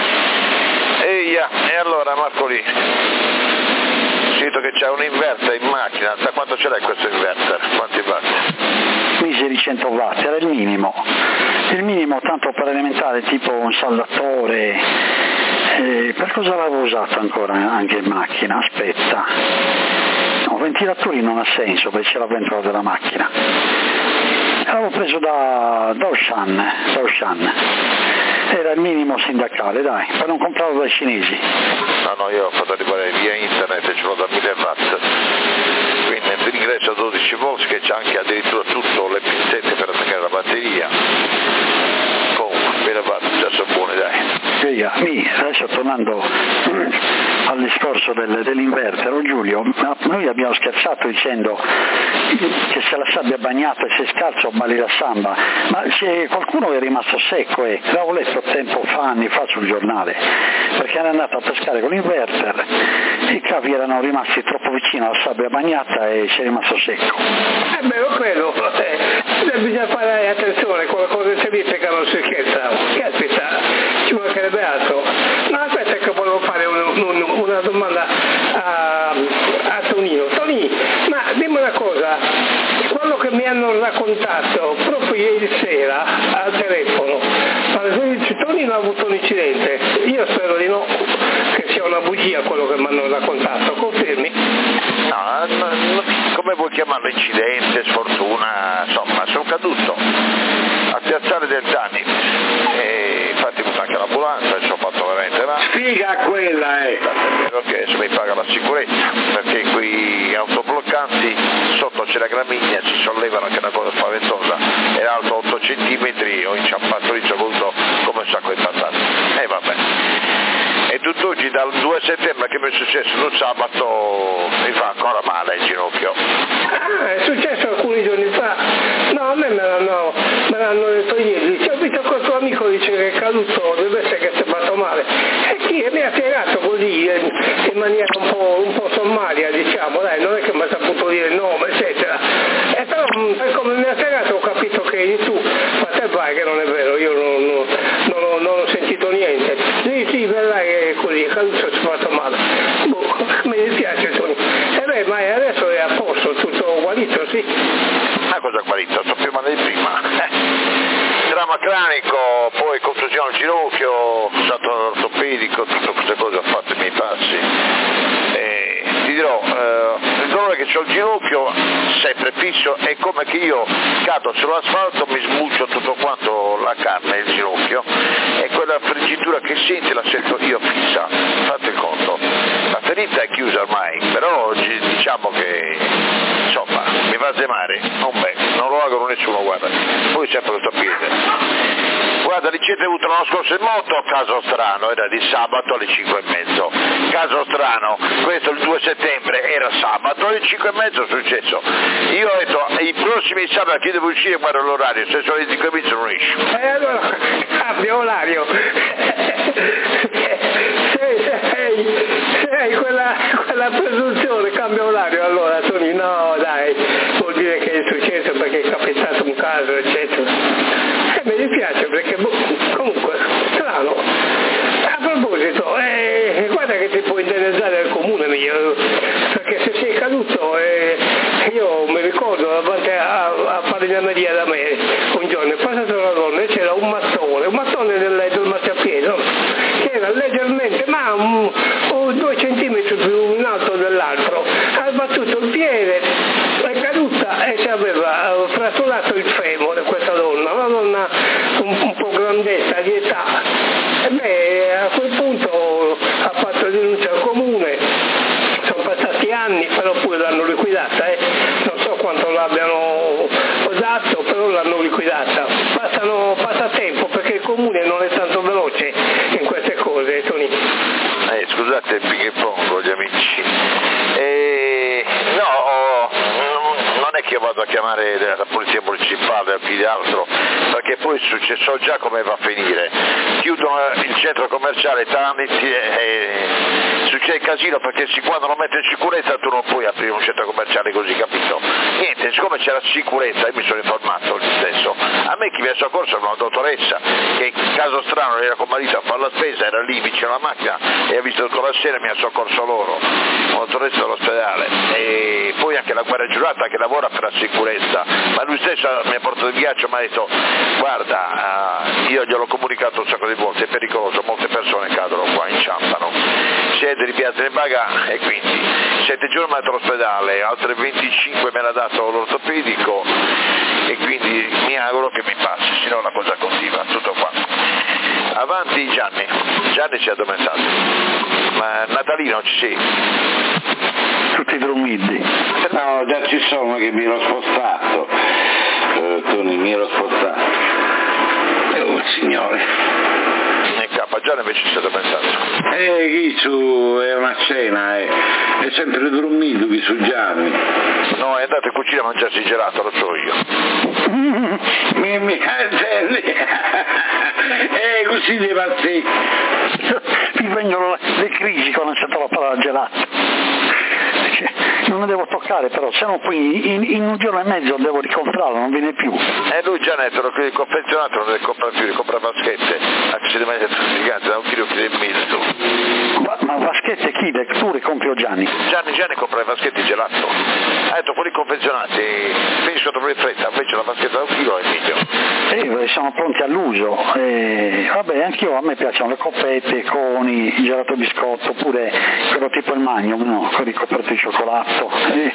E allora Marcolì, sento che c'è un inverter in macchina, da quanto ce l'hai questo inverter? Quanti watt? Miseri 100 watt, era il minimo tanto per alimentare tipo un saldatore. Per cosa l'avevo usato ancora anche in macchina? Aspetta, no, ventilatori non ha senso perché c'era dentro della macchina. L'avevo preso da Ocean, era il minimo sindacale, dai, per non comprarlo dai cinesi. No, io ho fatto arrivare via internet e ce l'ho da 1000 watt, quindi l'ingresso a 12 volt che c'è anche addirittura tutto le pinzette per attaccare la batteria. Comunque, 1000 watt già sono buone, dai. Adesso tornando al discorso dell'inverter, Giulio, noi abbiamo scherzato dicendo che se la sabbia bagnata e se scalzo balli la samba, ma se qualcuno è rimasto secco, l'avevo letto anni fa sul giornale, perché era andato a pescare con l'inverter e i cavi erano rimasti troppo vicino alla sabbia bagnata e si è rimasto secco. Lo credo, bisogna fare attenzione con le cose servite che non si scherzano, caspita, ci mancherebbe altro. No, aspetta che volevo fare una domanda a Tonino. Tony, ma dimmi una cosa, quello che mi hanno raccontato proprio ieri sera al telefono, tu Tonino ha avuto un incidente, io spero di no, che sia una bugia quello che mi hanno raccontato, confermi? No, come vuoi chiamarlo, incidente, sfortuna, insomma, sono caduto al piazzale del Tani e infatti ho avuto anche l'ambulanza, ci ho fatto veramente male. Spiega quella, Perché se mi paga la sicurezza, perché quei autobloccanti sotto c'è la gramigna, si sollevano, che è una cosa spaventosa, era alto 8 centimetri, ho inciampato lì, ci ho voluto come un sacco di patate. E vabbè. E tutt'oggi dal 2 settembre che mi è successo un sabato mi fa ancora male il ginocchio. È successo alcuni giorni fa, no, a me me l'hanno detto ieri, ci ho visto questo amico dice che è caduto, deve essere che si è fatto male, e chi mi ha spiegato così in maniera un po' sommaria, diciamo, dai, non è che mi ha saputo dire il nome, eccetera, e però per come mi ha spiegato ho capito che tu, ma te vai che non è vero, io non ho sentito niente, sì, vedrai che così è caduto, si è fatto male, mi dispiace Tony, ma adesso è a posto, tutto guarito, sì. Ma cosa guarito? Sto più male di prima. Dramma cranico, poi contusione al ginocchio, sono stato all'ortopedico, tutte queste cose ho fatto i miei passi. E ti dirò, il dolore che ho al ginocchio sempre fisso è come che io cado sull'asfalto, mi smuccio tutto quanto la carne, il ginocchio, e quella friggitura che senti la sento io fissa, fate il conto. La ferita è chiusa ormai, però oggi diciamo che insomma mi va a zemare, non lo auguro nessuno, guarda, poi sempre questo piede. Guarda, l'incidente avuto l'anno scorso in moto, caso strano, era di sabato alle 5:30, caso strano, questo il 2 settembre era sabato alle 5:30 è successo. Io ho detto, i prossimi sabati devo uscire, guarda l'orario, se sono le 5:30 non esco. Allora, cambia orario. Se hai quella presunzione, cambia orario, allora Tony, no dai, vuol dire che è successo perché è capitato un caso, eccetera. Mi dispiace perché comunque strano. A proposito, guarda che ti può indennizzato il comune mio, perché se sei caduto, io mi ricordo davanti a falegnameria da me un giorno è passata una donna e c'era un mattone del marciapiede, no? Che era leggermente, ma 2 centimetri più in alto dell'altro, ha battuto il piede, è caduta e si aveva fratturato il femore questa donna, una donna un po' grandetta di età. E a quel punto ha fatto denuncia al comune, sono passati anni, però pure l'hanno liquidata, non so quanto l'abbiano dato, però l'hanno liquidata. Passa tempo perché il comune non è tanto veloce in queste cose, Tony. Scusate il ping pong, gli amici. Non è che io vado a chiamare la polizia municipale o più di altro, perché poi so già come va a finire. Chiudono il centro commerciale Taniti e succede casino, perché quando lo mettono in sicurezza tu non puoi aprire un centro commerciale così, capito? Niente, siccome c'era sicurezza, io mi sono informato lo stesso. A me chi mi ha soccorso era una dottoressa che in caso strano era con marito a fare la spesa, era lì vicino alla macchina e ha visto tutta la scena e mi ha soccorso loro, una dottoressa dell'ospedale. E poi anche la guardia giurata che lavora per la sicurezza, ma lui stesso mi ha portato in ghiaccio e mi ha detto guarda, io gliel'ho comunicato un sacco di volte, è pericoloso, molte persone cadono qua, inciampano, siete ripiazza in baga, e quindi 7 giorni mi ha dato all'ospedale, altre 25 me l'ha dato l'ortopedico, e quindi mi auguro che mi passi, se no la cosa continua, tutto qua. Avanti Gianni ci ha addormentato, ma Natalino ci sei? Tutti dormiti. No, già ci sono che mi ero spostato, Tony, mi ero spostato. Signore. Gianni invece si è addormentato. Chi su è una cena, è sempre dormito qui su Gianni. No, è andato in cucina a mangiarsi il gelato, lo so io. Mi così dei pazzi. Mi vengono le crisi quando sento la parola gelato. Non ne devo toccare, però se no qui in un giorno e mezzo devo ricomprarlo, non viene più. Lui già netto, il confezionato non ne compra più, compra vaschette, anche se le mangia tutti giganti, da 1,5 kg. Ma vaschette chi? Tu le compri o Gianni? Gianni compra le vaschette di gelato. Ha detto quelli confezionati finiscono per fretta, invece la vaschetta da 1 chilo è meglio. Sì, perché sono pronti all'uso. Vabbè, anch'io, a me piacciono le coppette, coni, il gelato biscotto, oppure quello tipo il Magnum, no? Quelli coperti di cioccolato.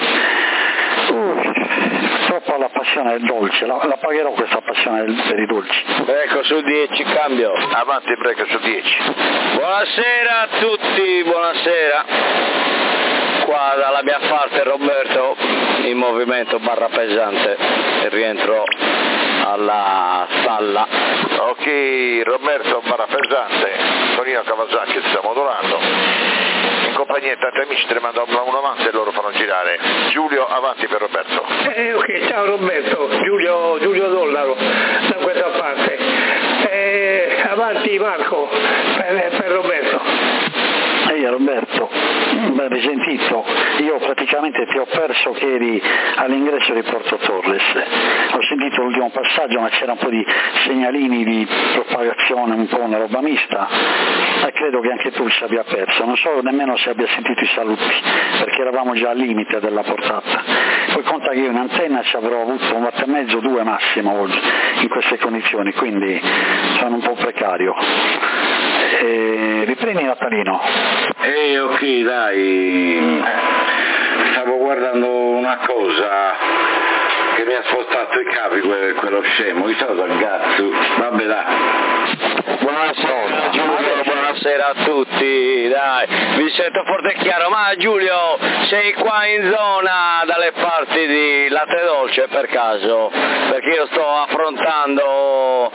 Troppo la passione del dolce, la pagherò questa passione per i dolci. Ecco, su 10 cambio. Avanti break su 10. Buonasera a tutti, buonasera. Qua dalla mia parte Roberto, in movimento barra pesante, e rientro alla stalla. Ok, Roberto barra pesante, Tonino Kawasaki sta modulando. In compagnia di tanti amici te ne mando uno avanti e loro fanno girare. Giulio, avanti per Roberto. Ok, ciao Roberto, Giulio Dollaro da questa parte. Avanti Marco per Roberto. Ehi Roberto, ben risentito, io praticamente ti ho perso che eri all'ingresso di Porto Torres, ho sentito l'ultimo passaggio ma c'era un po' di segnalini di propagazione, un po' una roba mista, e credo che anche tu ci abbia perso, non so nemmeno se abbia sentito i saluti, perché eravamo già al limite della portata, poi conta che io in antenna ci avrò avuto 1,5 watt, 2 massimo oggi, in queste condizioni, quindi sono un po' precario. Riprendi Natalino. Ok, dai, stavo guardando una cosa che mi ha spostato i capi quello scemo, io sono dal cazzo, vabbè dai. Buonasera Giulio, buonasera a tutti, dai, vi sento forte e chiaro, ma Giulio sei qua in zona dalle parti di Latte Dolce per caso? Perché io sto affrontando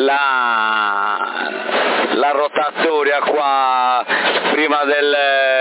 la rotatoria qua prima del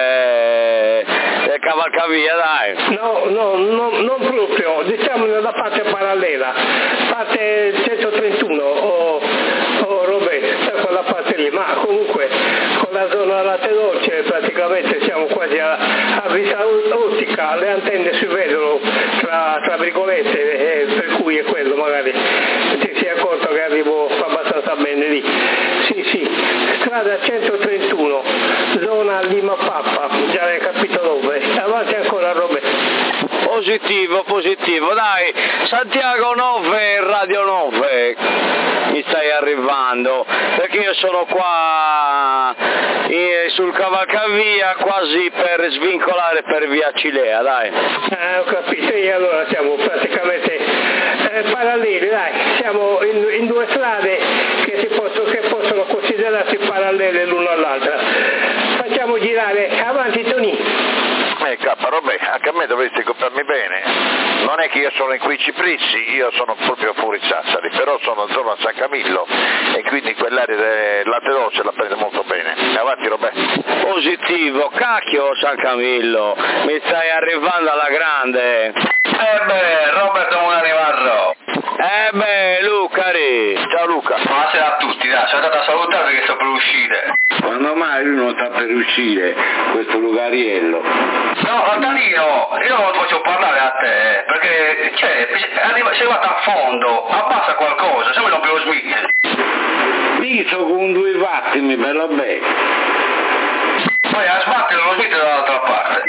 cavalcavia, dai. No, non proprio, diciamo nella parte parallela, parte 131 o Roberto, da quella parte lì, ma comunque con la zona Latte Dolce praticamente siamo quasi a vista ottica, le antenne si vedono tra virgolette, per cui è quello, magari ti sei accorto che arrivo abbastanza bene lì. Sì, strada 131, zona Lima Pappa, già hai capito dove, avanti ancora Roberto. Positivo, dai, Santiago 9, Radio 9, mi stai arrivando, perché io sono qua sul cavalcavia quasi per svincolare per via Cilea, dai. Ho capito, e allora siamo praticamente paralleli, dai, siamo in due strade che possono considerarsi parallele l'una all'altra. Facciamo girare, avanti Toni. Vabbè, anche a me dovresti comprarmi bene, non è che io sono in quei cipressi, io sono proprio fuori Sassari, però sono in zona San Camillo e quindi quell'area del Latte Dolce la prende molto bene. Avanti Roberto. Positivo, cacchio San Camillo, mi stai arrivando alla grande. Roberto Monanivarro. Lucari. Ciao Luca. Buonasera a tutti, dai, sono andato a salutare perché sto per uscire. Quando mai lui non sta per uscire, questo Lugariello? No, Natalino, io non ti faccio parlare a te, perché sei arrivato a fondo, abbassa qualcosa, se me lo Bill Smith. Io sono con 2 watt, mi bello bene. Poi a sbattere lo Smith dall'altra parte.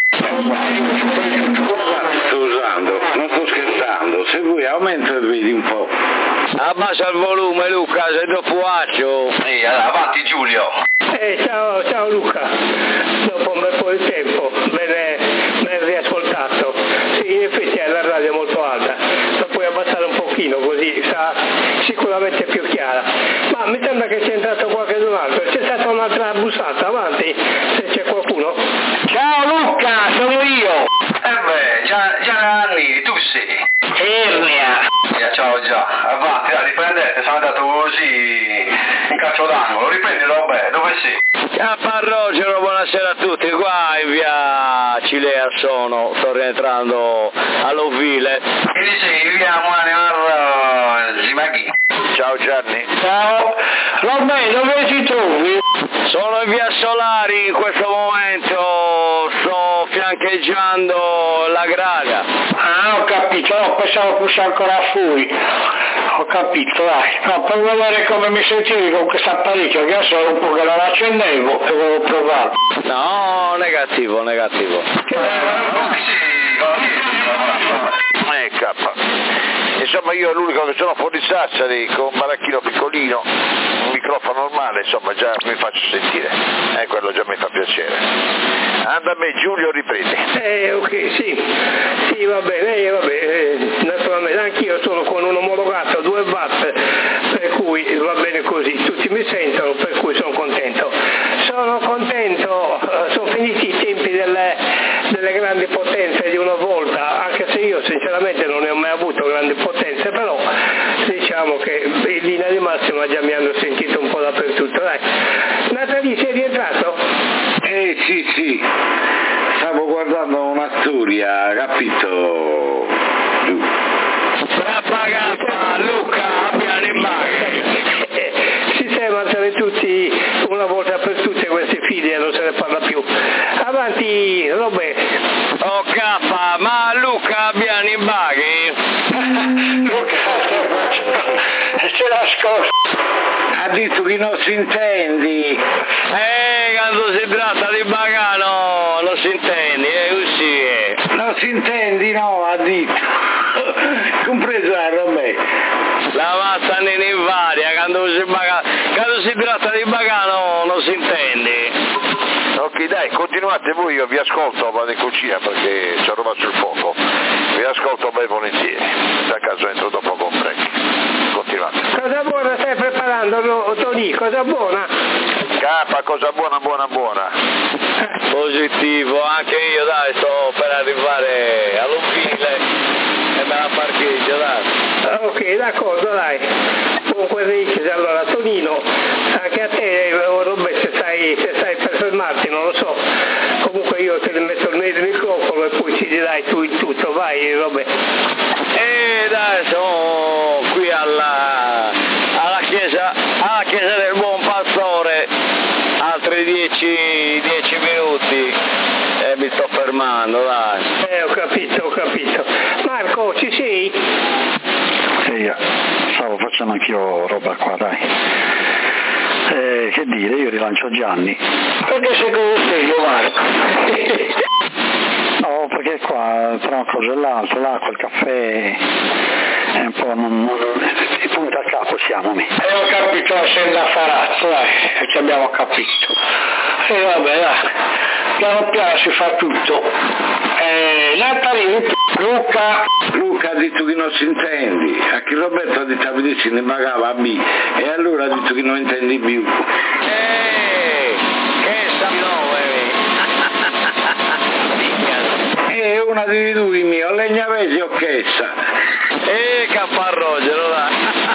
Sto usando, non sto scherzando, se vuoi aumenta e vedi un po'. Abbassa il volume Luca, sei dopo accio. Sì, avanti Giulio. Ciao Luca, dopo un bel po' di tempo, ben riascoltato. Sì, in effetti la radio è molto alta, la puoi abbassare un pochino così sarà sicuramente più chiara. Ma mi sembra che sia entrato qualche altro, c'è stata un'altra bussata, avanti, se c'è qualcuno. Ciao Luca, sono io. Già anni, tu sei. Ernia. Ciao già, avanti, dai, riprendete, sono andato così in calcio d'angolo, riprendi Roberto, dove sei? Ciao Parrocero, buonasera a tutti, qua in via Cilea sto rientrando all'Ovile. E dicevi, via Monanivarro Zimaghi. Ciao Gianni. Ciao, Roberto, dove ti trovi? Sono in via Solari in questo momento, sto fiancheggiando la Graga. Ah, ho capito, pensavo fosse ancora fuori. Ho capito, dai. No, per vedere come mi sentivi con questo apparecchio, che adesso era un po' che non accendevo e volevo provare. No, negativo. insomma io l'unico che sono fuori Sassari con un baracchino piccolino, un microfono normale, insomma già mi faccio sentire, quello già mi fa piacere. Anda a me Giulio, riprendi. Ok, sì, va bene, naturalmente anch'io sono con un omologato 2 watt, per cui va bene così, tutti mi sentono, per cui sono contento. Sono finiti i tempi delle grandi potenze di una volta, anche se io sinceramente non ne ho mai avuto grandi potenze, però diciamo che in linea di massima già mi hanno sentito un po' dappertutto. Dai, Natali, sei rientrato? Sì, stavo guardando una storia, capito? Luca, piano in sistemano tutti una volta per tutte queste figlie, non se ne parla più. Avanti, Roberto. Oh K, ma Luca abbiamo in baghi? Luca, c'è nascosto. Ha detto che non si intendi. Quando si tratta di bagano non si intendi, così è. Non si intendi, no, ha detto. Compreso a Roberto. La mazza in varia, quando si tratta di bagano non si intende. Ok, dai, continuate voi, io vi ascolto, vado in cucina perché c'ho roba sul fuoco. Vi ascolto ben volentieri. Da caso entro dopo con break. Continuate. Cosa buona stai preparando, Tony? Cosa buona? Capa, cosa buona. Positivo, anche io dai, sto per arrivare all'ufile e me la parcheggio, dai. Ok, d'accordo, dai. Comunque dice, allora Tonino, anche a te Roberto, se stai per fermarti, non lo so. Comunque io te ne metto nel microfono e poi ci dirai tu il tutto, vai Roberto. Dai, sono qui alla chiesa del Buon Pastore, altri 10 minuti e mi sto fermando, dai. Ho capito. Marco, ci sei? Sì, stavo facendo anch'io roba qua, dai. Che dire, io rilancio Gianni. Perché secondo te, Marco? No, perché qua tra una cosa e l'altra, l'acqua, il caffè è un po' di punta a capo siamo. Ho capito, sei da farazzo, dai, ci abbiamo capito. E vabbè, dai, piano piano si fa tutto. Natali, Luca ha detto che non si intendi, a chi Roberto ha detto a vedere se ne pagava B e allora ha detto che non intendi più. Che sta È una di due mio, Legnavesi o Chessa. Capparrogero, dai.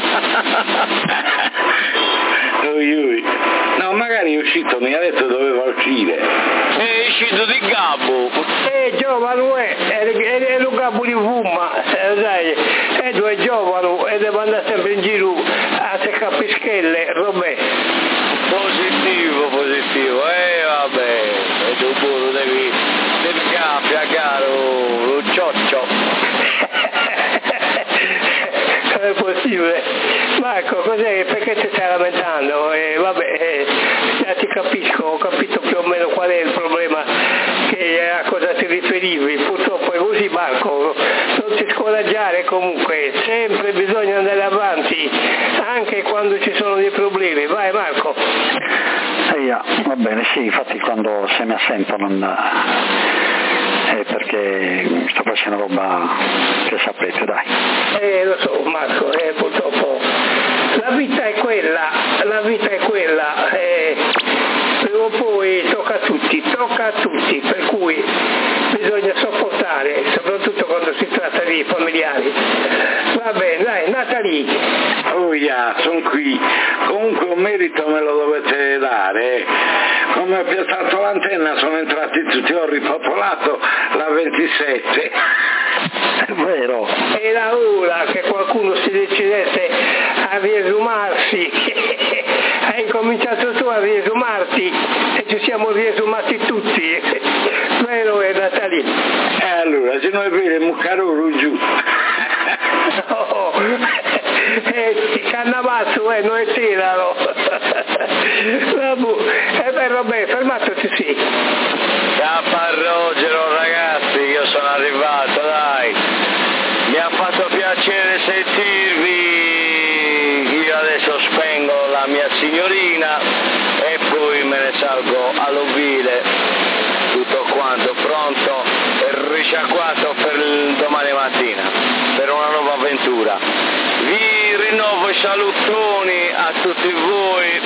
No, magari è uscito, mi ha detto doveva uscire. È uscito di Gabbo. Giovane, è lo capo di Fumma, sai, è due giovani e deve andare sempre in giro a se capischelle, robè. Positivo, vabbè, e dopo lo devi cappia, caro, lo cioccio. È possibile. Marco, cos'è? Perché ti stai lamentando? Già ti capisco, ho capito più o meno qual è il problema, a cosa ti riferivi. Purtroppo è così, Marco, non ti scoraggiare comunque, sempre bisogna andare avanti, anche quando ci sono dei problemi. Vai Marco. Va bene, sì, infatti quando se mi assento non... è perché sto facendo roba che sapete, dai. Lo so Marco, purtroppo la vita è quella, prima o poi tocca a tutti, per cui bisogna sopportare, soprattutto quando si tratta di familiari. Va bene, dai, Natali. Sono qui, comunque un merito me lo dovete dare. Come ho piazzato l'antenna sono entrati tutti, ho ripopolato la 27. È vero. Era ora che qualcuno si decidesse a riesumarsi. Hai incominciato tu a riesumarti e ci siamo riesumati tutti. Vero è Natali? Allora, se noi vediamo un caroro giù. No, Cannavazzo, non è tiralo. Vabbè, fermato ci sei. Capparrogero, ragazzi, io sono arrivato, dai. Mi ha fatto piacere salutoni a tutti voi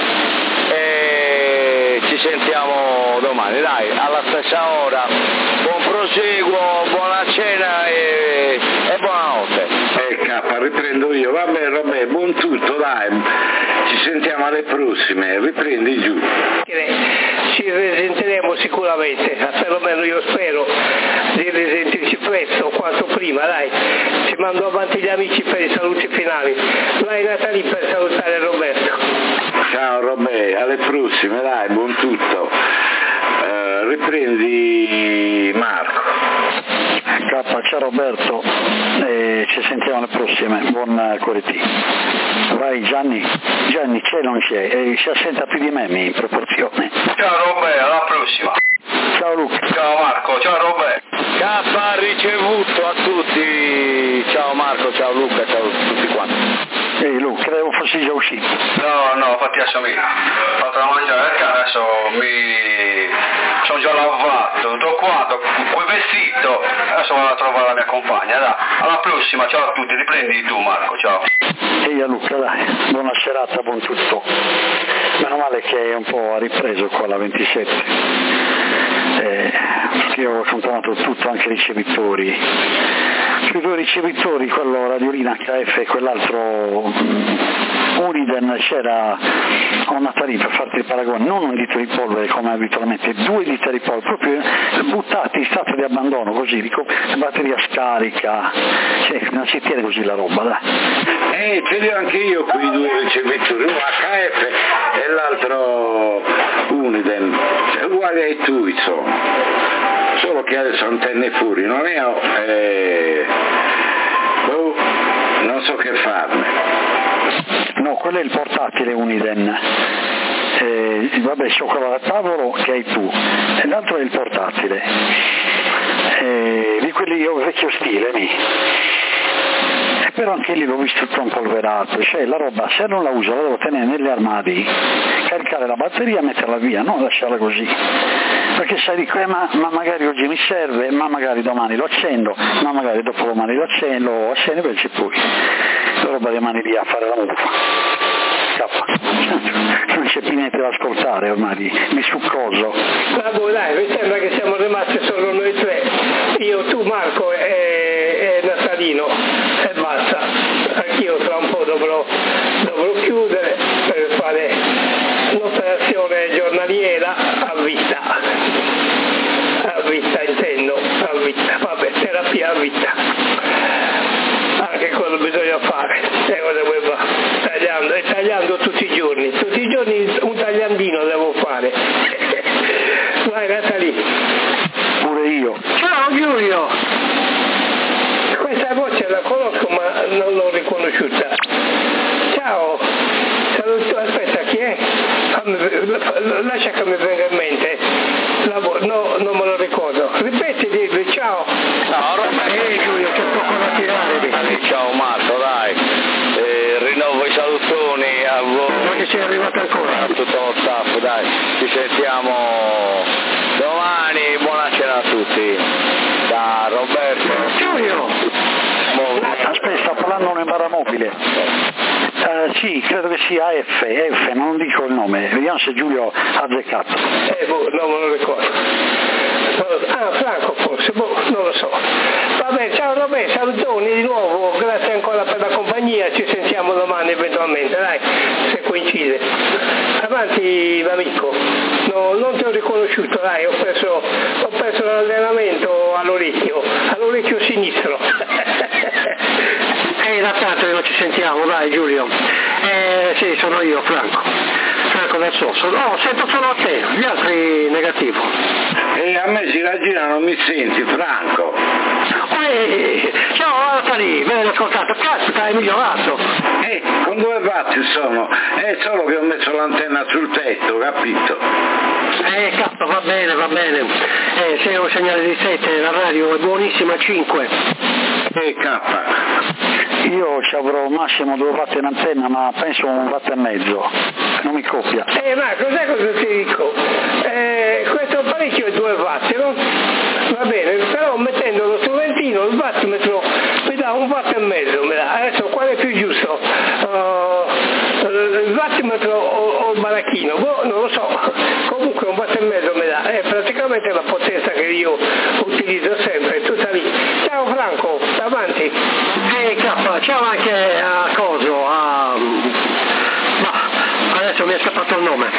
e ci sentiamo domani, dai, alla stessa ora. Buon proseguo, buona cena e buonanotte. Riprendo io, vabbè, buon tutto, dai, ci sentiamo alle prossime, riprendi giù. Ci risentiremo sicuramente, perlomeno io spero di risentirci presto, quanto prima, dai. Ci mando avanti gli amici per i saluti finali. Vai Natalì per salutare Roberto. Ciao Robè, alle prossime, dai, buon tutto. Riprendi Marco. Ciao Roberto, ci sentiamo alle prossime, buon corretì. Vai Gianni c'è o non c'è? Si assenta più di me in proporzione. Ciao Roberto, alla prossima. Ciao Luca. Ciao Marco, ciao Roberto. K ricevuto a tutti, ciao Marco, ciao Luca, ciao a tutti quanti. Ehi Luca, credevo fossi già uscito. No, fatti assomiglia. Ho fatto da mangiare perché adesso sono già lavato, tutto quanto, quel vestito, adesso vado a trovare la mia compagna, dai. Alla prossima, ciao a tutti, riprendi tu Marco, ciao. Ehi Luca, dai, buona serata, buon tutto. Meno male che è un po' ripreso qua alla 27. Perché io ho controllato tutto, anche i ricevitori. Sui due ricevitori, quello Radiolina HF e quell'altro Uniden, c'era una tariffa, per farti il paragone, non un litro di polvere come abitualmente, 2 litri di polvere, proprio buttati in stato di abbandono, così, batteria scarica, non si tiene così la roba, dai. Ce li ho anche io quei 2 ricevitori, uno HF e l'altro Uniden, uguali ai tuoi insomma. Solo che adesso antenne fuori, non non so che farne. No, quello è il portatile Uniden. Vabbè, c'ho quello da tavolo che hai tu, e l'altro è il portatile. Di quelli io vecchio stile, però anche lì l'ho visto tutto impolverato, cioè la roba se non la uso la devo tenere negli armadi, caricare la batteria e metterla via, non lasciarla così, perché sai dico ma magari oggi mi serve, ma magari domani lo accendo, ma magari dopodomani lo accendo invece poi la roba rimane lì a fare la muffa. Non c'è più niente da ascoltare ormai, mi succoso. Vabbè dai, mi sembra che siamo rimasti solo noi tre, io, tu, Marco e Natalino, e basta. Anch'io tra un po' dovrò chiudere per fare un'operazione giornaliera a vita intendo, vabbè, terapia a vita. Anche quello bisogna fare, tagliando tutti i giorni un tagliandino devo fare. Vai Natalì. Pure io. Ciao Giulio. Questa voce la conosco ma non l'ho riconosciuta. Ciao. Aspetta, chi è? Lascia che mi venga in mente. No, non me lo ricordo. Ripeti, Dilvi, ciao. Giulio, c'è poco da tirare. Ciao Marco, dai. Rinnovo i salutoni a voi. Ma che sei arrivato ancora? A tutto lo staff, dai. Ci sentiamo domani. Buona cena a tutti. Da Roberto. Giulio! Aspetta, sto parlando un imparamobile. Sì, credo che sia F, non dico il nome, vediamo se Giulio ha azzeccato. Non me lo ricordo. Franco forse, non lo so. Vabbè, ciao Roberto, salutoni di nuovo, grazie ancora per la compagnia, ci sentiamo domani eventualmente, dai, se coincide. Avanti amico, non ti ho riconosciuto, dai, ho perso l'allenamento all'orecchio sinistro. Da tanto che non ci sentiamo, dai Giulio. Sì, sono io, Franco del Sosso. No, sento solo a te, gli altri negativo. A me gira non mi senti, Franco. Ciao Natalì, ben ascoltato, caspita, hai migliorato. Con 2 watt sono, è solo che ho messo l'antenna sul tetto, capito? Cazzo, va bene. Se ho un segnale di 7, la radio è buonissima, 5. Io ci avrò massimo 2 watt in antenna, ma penso 1 watt e mezzo, non mi coppia. Ma cos'è cosa ti dico? Questo apparecchio è 2 watt, no? Va bene, però mettendo lo strumento mattino il wattimetro mi dà 1,5 watt, adesso quale è più giusto? Il wattimetro o il baracchino? Non lo so, comunque 1,5 watt mi dà, è praticamente la potenza che io utilizzo sempre, tutta lì. Ciao Franco, davanti. Ciao anche a Coso, adesso mi è scappato il nome.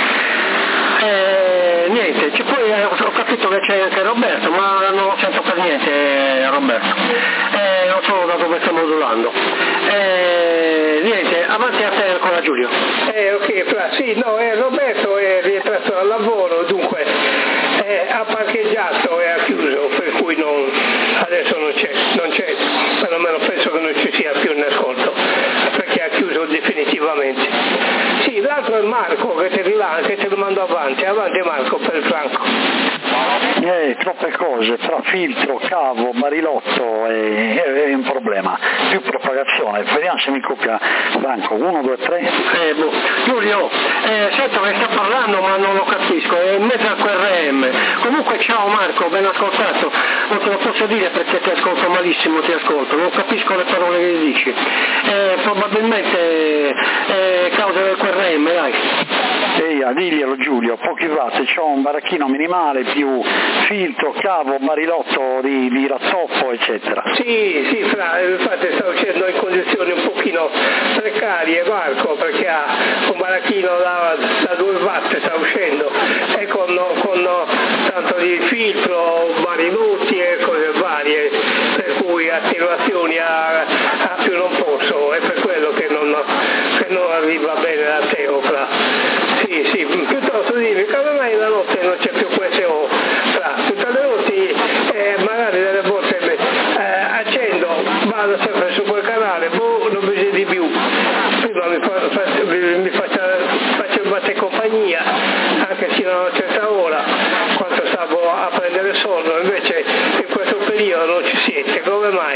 Niente, poi ho capito che c'è anche Roberto, ma non lo sento per niente Roberto. Non so da dove sto modulando. Niente, avanti a te ancora Giulio. Ok, sì, no, Roberto è rientrato dal lavoro, dunque ha parcheggiato e ha chiuso, per cui adesso non c'è, perlomeno penso che non ci sia più in ascolto, perché ha chiuso definitivamente. Sì, l'altro è Marco che te lo mando avanti Marco per il Franco. Troppe cose, tra filtro, cavo, barilotto è un problema, più propagazione. Vediamo se mi copia Franco, 1, 2, 3. Giulio, sento che sta parlando ma non lo capisco, è in mezzo a quel RM. Comunque ciao Marco, ben ascoltato, non te lo posso dire perché ti ascolto malissimo, non capisco le parole che dici. Probabilmente causa del quel RM, dai. Diglielo Giulio, pochi watt, c'ho un baracchino minimale più filtro, cavo, barilotto di rattoppo eccetera. Sì, infatti sta uscendo in condizioni un pochino precarie Marco, perché ha un baracchino da 2 watt, sta uscendo, e con tanto di filtro, barilotti e cose varie, per cui attenuazioni a più non posso, è per quello che non arriva bene la Teofra. Sì, piuttosto dimmi, come mai la notte non c'è più QSO? Tutte le notti magari delle volte accendo, vado sempre su quel canale, non bisogna di più. Prima mi faccio battere compagnia, anche fino a una certa ora, quando stavo a prendere sonno, invece in questo periodo non ci siete, come mai?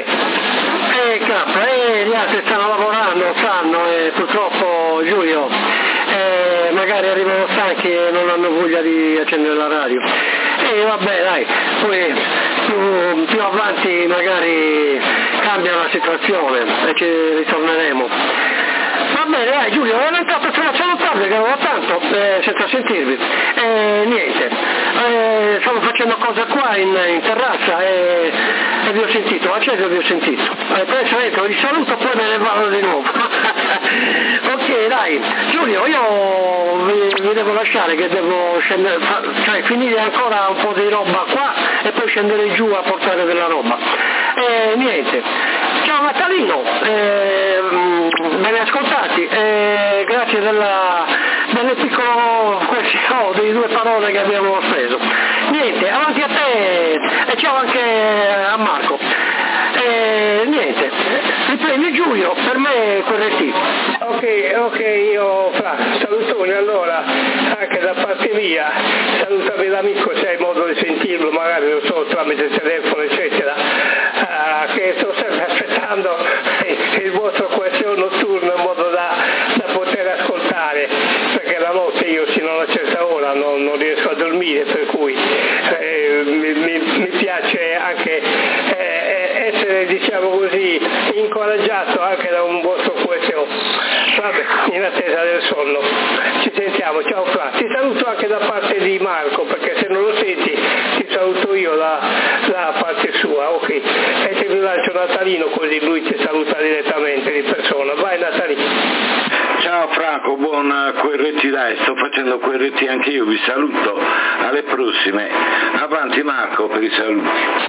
Gli altri stanno lavorando, sanno, e purtroppo Giulio, magari arrivano stanchi e non hanno voglia di accendere la radio. Vabbè dai, poi più avanti magari cambia la situazione e ci ritorneremo. Va bene dai Giulio, ero entrato sulla salutarvi che avevo tanto senza sentirvi. Niente, stavo facendo cose qua in terrazza e vi ho sentito, acceso e vi ho sentito. Adesso entro, vi saluto, poi me ne vado di nuovo. Ok dai, Giulio, io vi devo lasciare che devo scendere, cioè finire ancora un po' di roba qua e poi scendere giù a portare della roba. Niente, ciao Natalino, ben ascoltati, grazie del piccolo delle 2 parole che abbiamo speso. Niente, avanti a te e ciao anche a Marco. Niente, riprendi Giulio, per me è correttivo. Ok, io salutoni allora, anche da parte mia, salutami l'amico se hai modo di sentirlo, magari lo so tramite telefono eccetera, che sto sempre aspettando il vostro QSO notturno in modo da poter ascoltare, perché la notte io fino a una certa ora non riesco a dormire, per cui mi piace anche essere, diciamo così, incoraggiato anche da un vostro QSO. Vabbè, in attesa del sonno. Ci sentiamo, ciao Fra. Ti saluto anche da parte di Marco, perché se non lo senti ti saluto io da parte sua, ok. E ti rilascio Natalino così lui ti saluta direttamente di persona. Vai Natalino. Ciao Franco, buon QRT, dai, sto facendo QRT anche io, vi saluto, alle prossime. Avanti Marco per i saluti.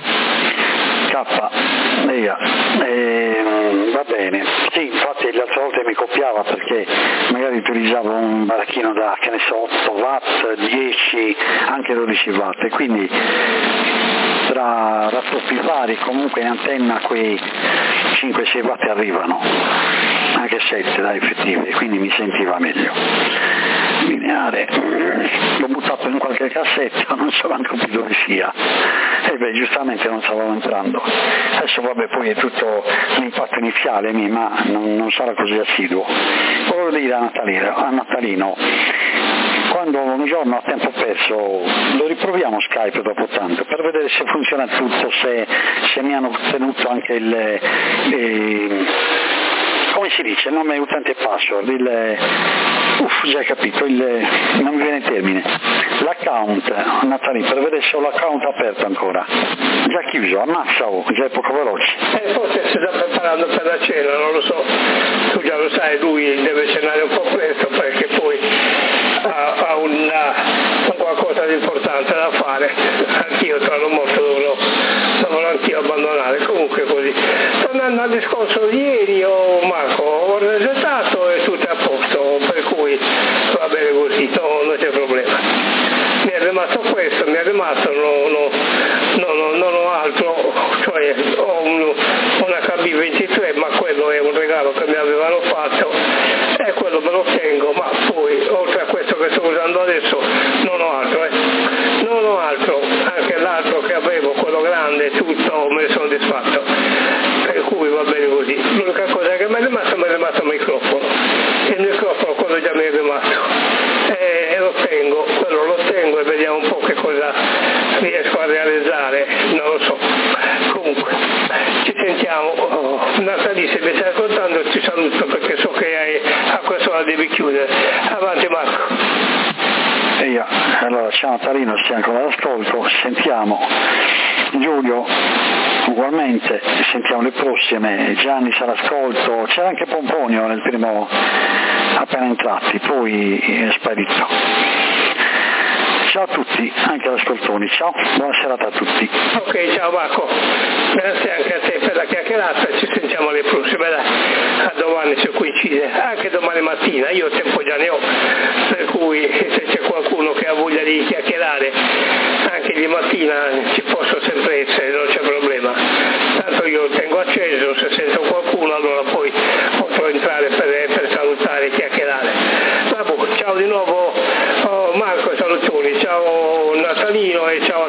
Va bene, sì, infatti le altre volte mi copiava perché magari utilizzavo un baracchino da, 8 watt, 10, anche 12 watt, e quindi tra rattoppi vari comunque in antenna quei 5-6 watt arrivano, anche 7 da effettive, quindi mi sentiva meglio. Lineare, l'ho buttato in qualche cassetta, non so neanche più dove sia, e giustamente non stavo entrando. Adesso vabbè, poi è tutto l'impatto iniziale ma non sarà così assiduo. Volevo dire a Natalino, quando un giorno a tempo perso lo riproviamo Skype dopo tanto per vedere se funziona tutto, se mi hanno ottenuto anche come si dice, il nome utente e password, già hai capito, non mi viene il termine, l'account, Natalino, per vedere se ho l'account aperto ancora, già chiuso, ammazza, già è poco veloce. Forse si sta preparando per la cena, non lo so, tu già lo sai, lui deve cenare un po' presto perché poi ha un qualcosa di importante da fare, anch'io tra lo molto dovrò anch'io abbandonare, comunque così. Tornando al discorso di ieri, Marco, ho resettato e tutto è a posto, per cui va bene così, non c'è problema. Mi è rimasto questo, non ho altro, cioè ho una KB23, ma quello è un regalo che mi avevano fatto e quello me lo tengo, ma poi oltre a questo che sto usando adesso non ho altro, anche l'altro che avevo, quello grande, tutto me ne sono disfatto, per cui va bene così. L'unica cosa che mi è rimasto il microfono quello già mi è rimasto e quello lo tengo e vediamo un po' che cosa riesco a realizzare, non lo so. Comunque ci sentiamo. Natalie, se mi stai ascoltando ti saluto perché so che a quest'ora devi chiudere. Avanti Marco. Allora ciao Natalino, sei ancora all'ascolto, sentiamo Giulio ugualmente, sentiamo le prossime, Gianni sarà all'ascolto, c'era anche Pomponio nel primo appena entrati, poi è sparito. Ciao a tutti, anche agli ascoltoni, ciao, buona serata a tutti. Ok, ciao Marco, grazie anche a te per la chiacchierata, ci sentiamo alle prossime, dai, a domani se coincide, anche domani mattina, io tempo già ne ho, per cui se c'è qualcuno che ha voglia di chiacchierare anche di mattina ci posso sempre essere, non c'è problema, tanto io lo tengo acceso, se sento qualcuno allora poi potrò entrare per salutare e chiacchierare. Vabbè, ciao di nuovo Marco, salutoni, ciao Natalino e ciao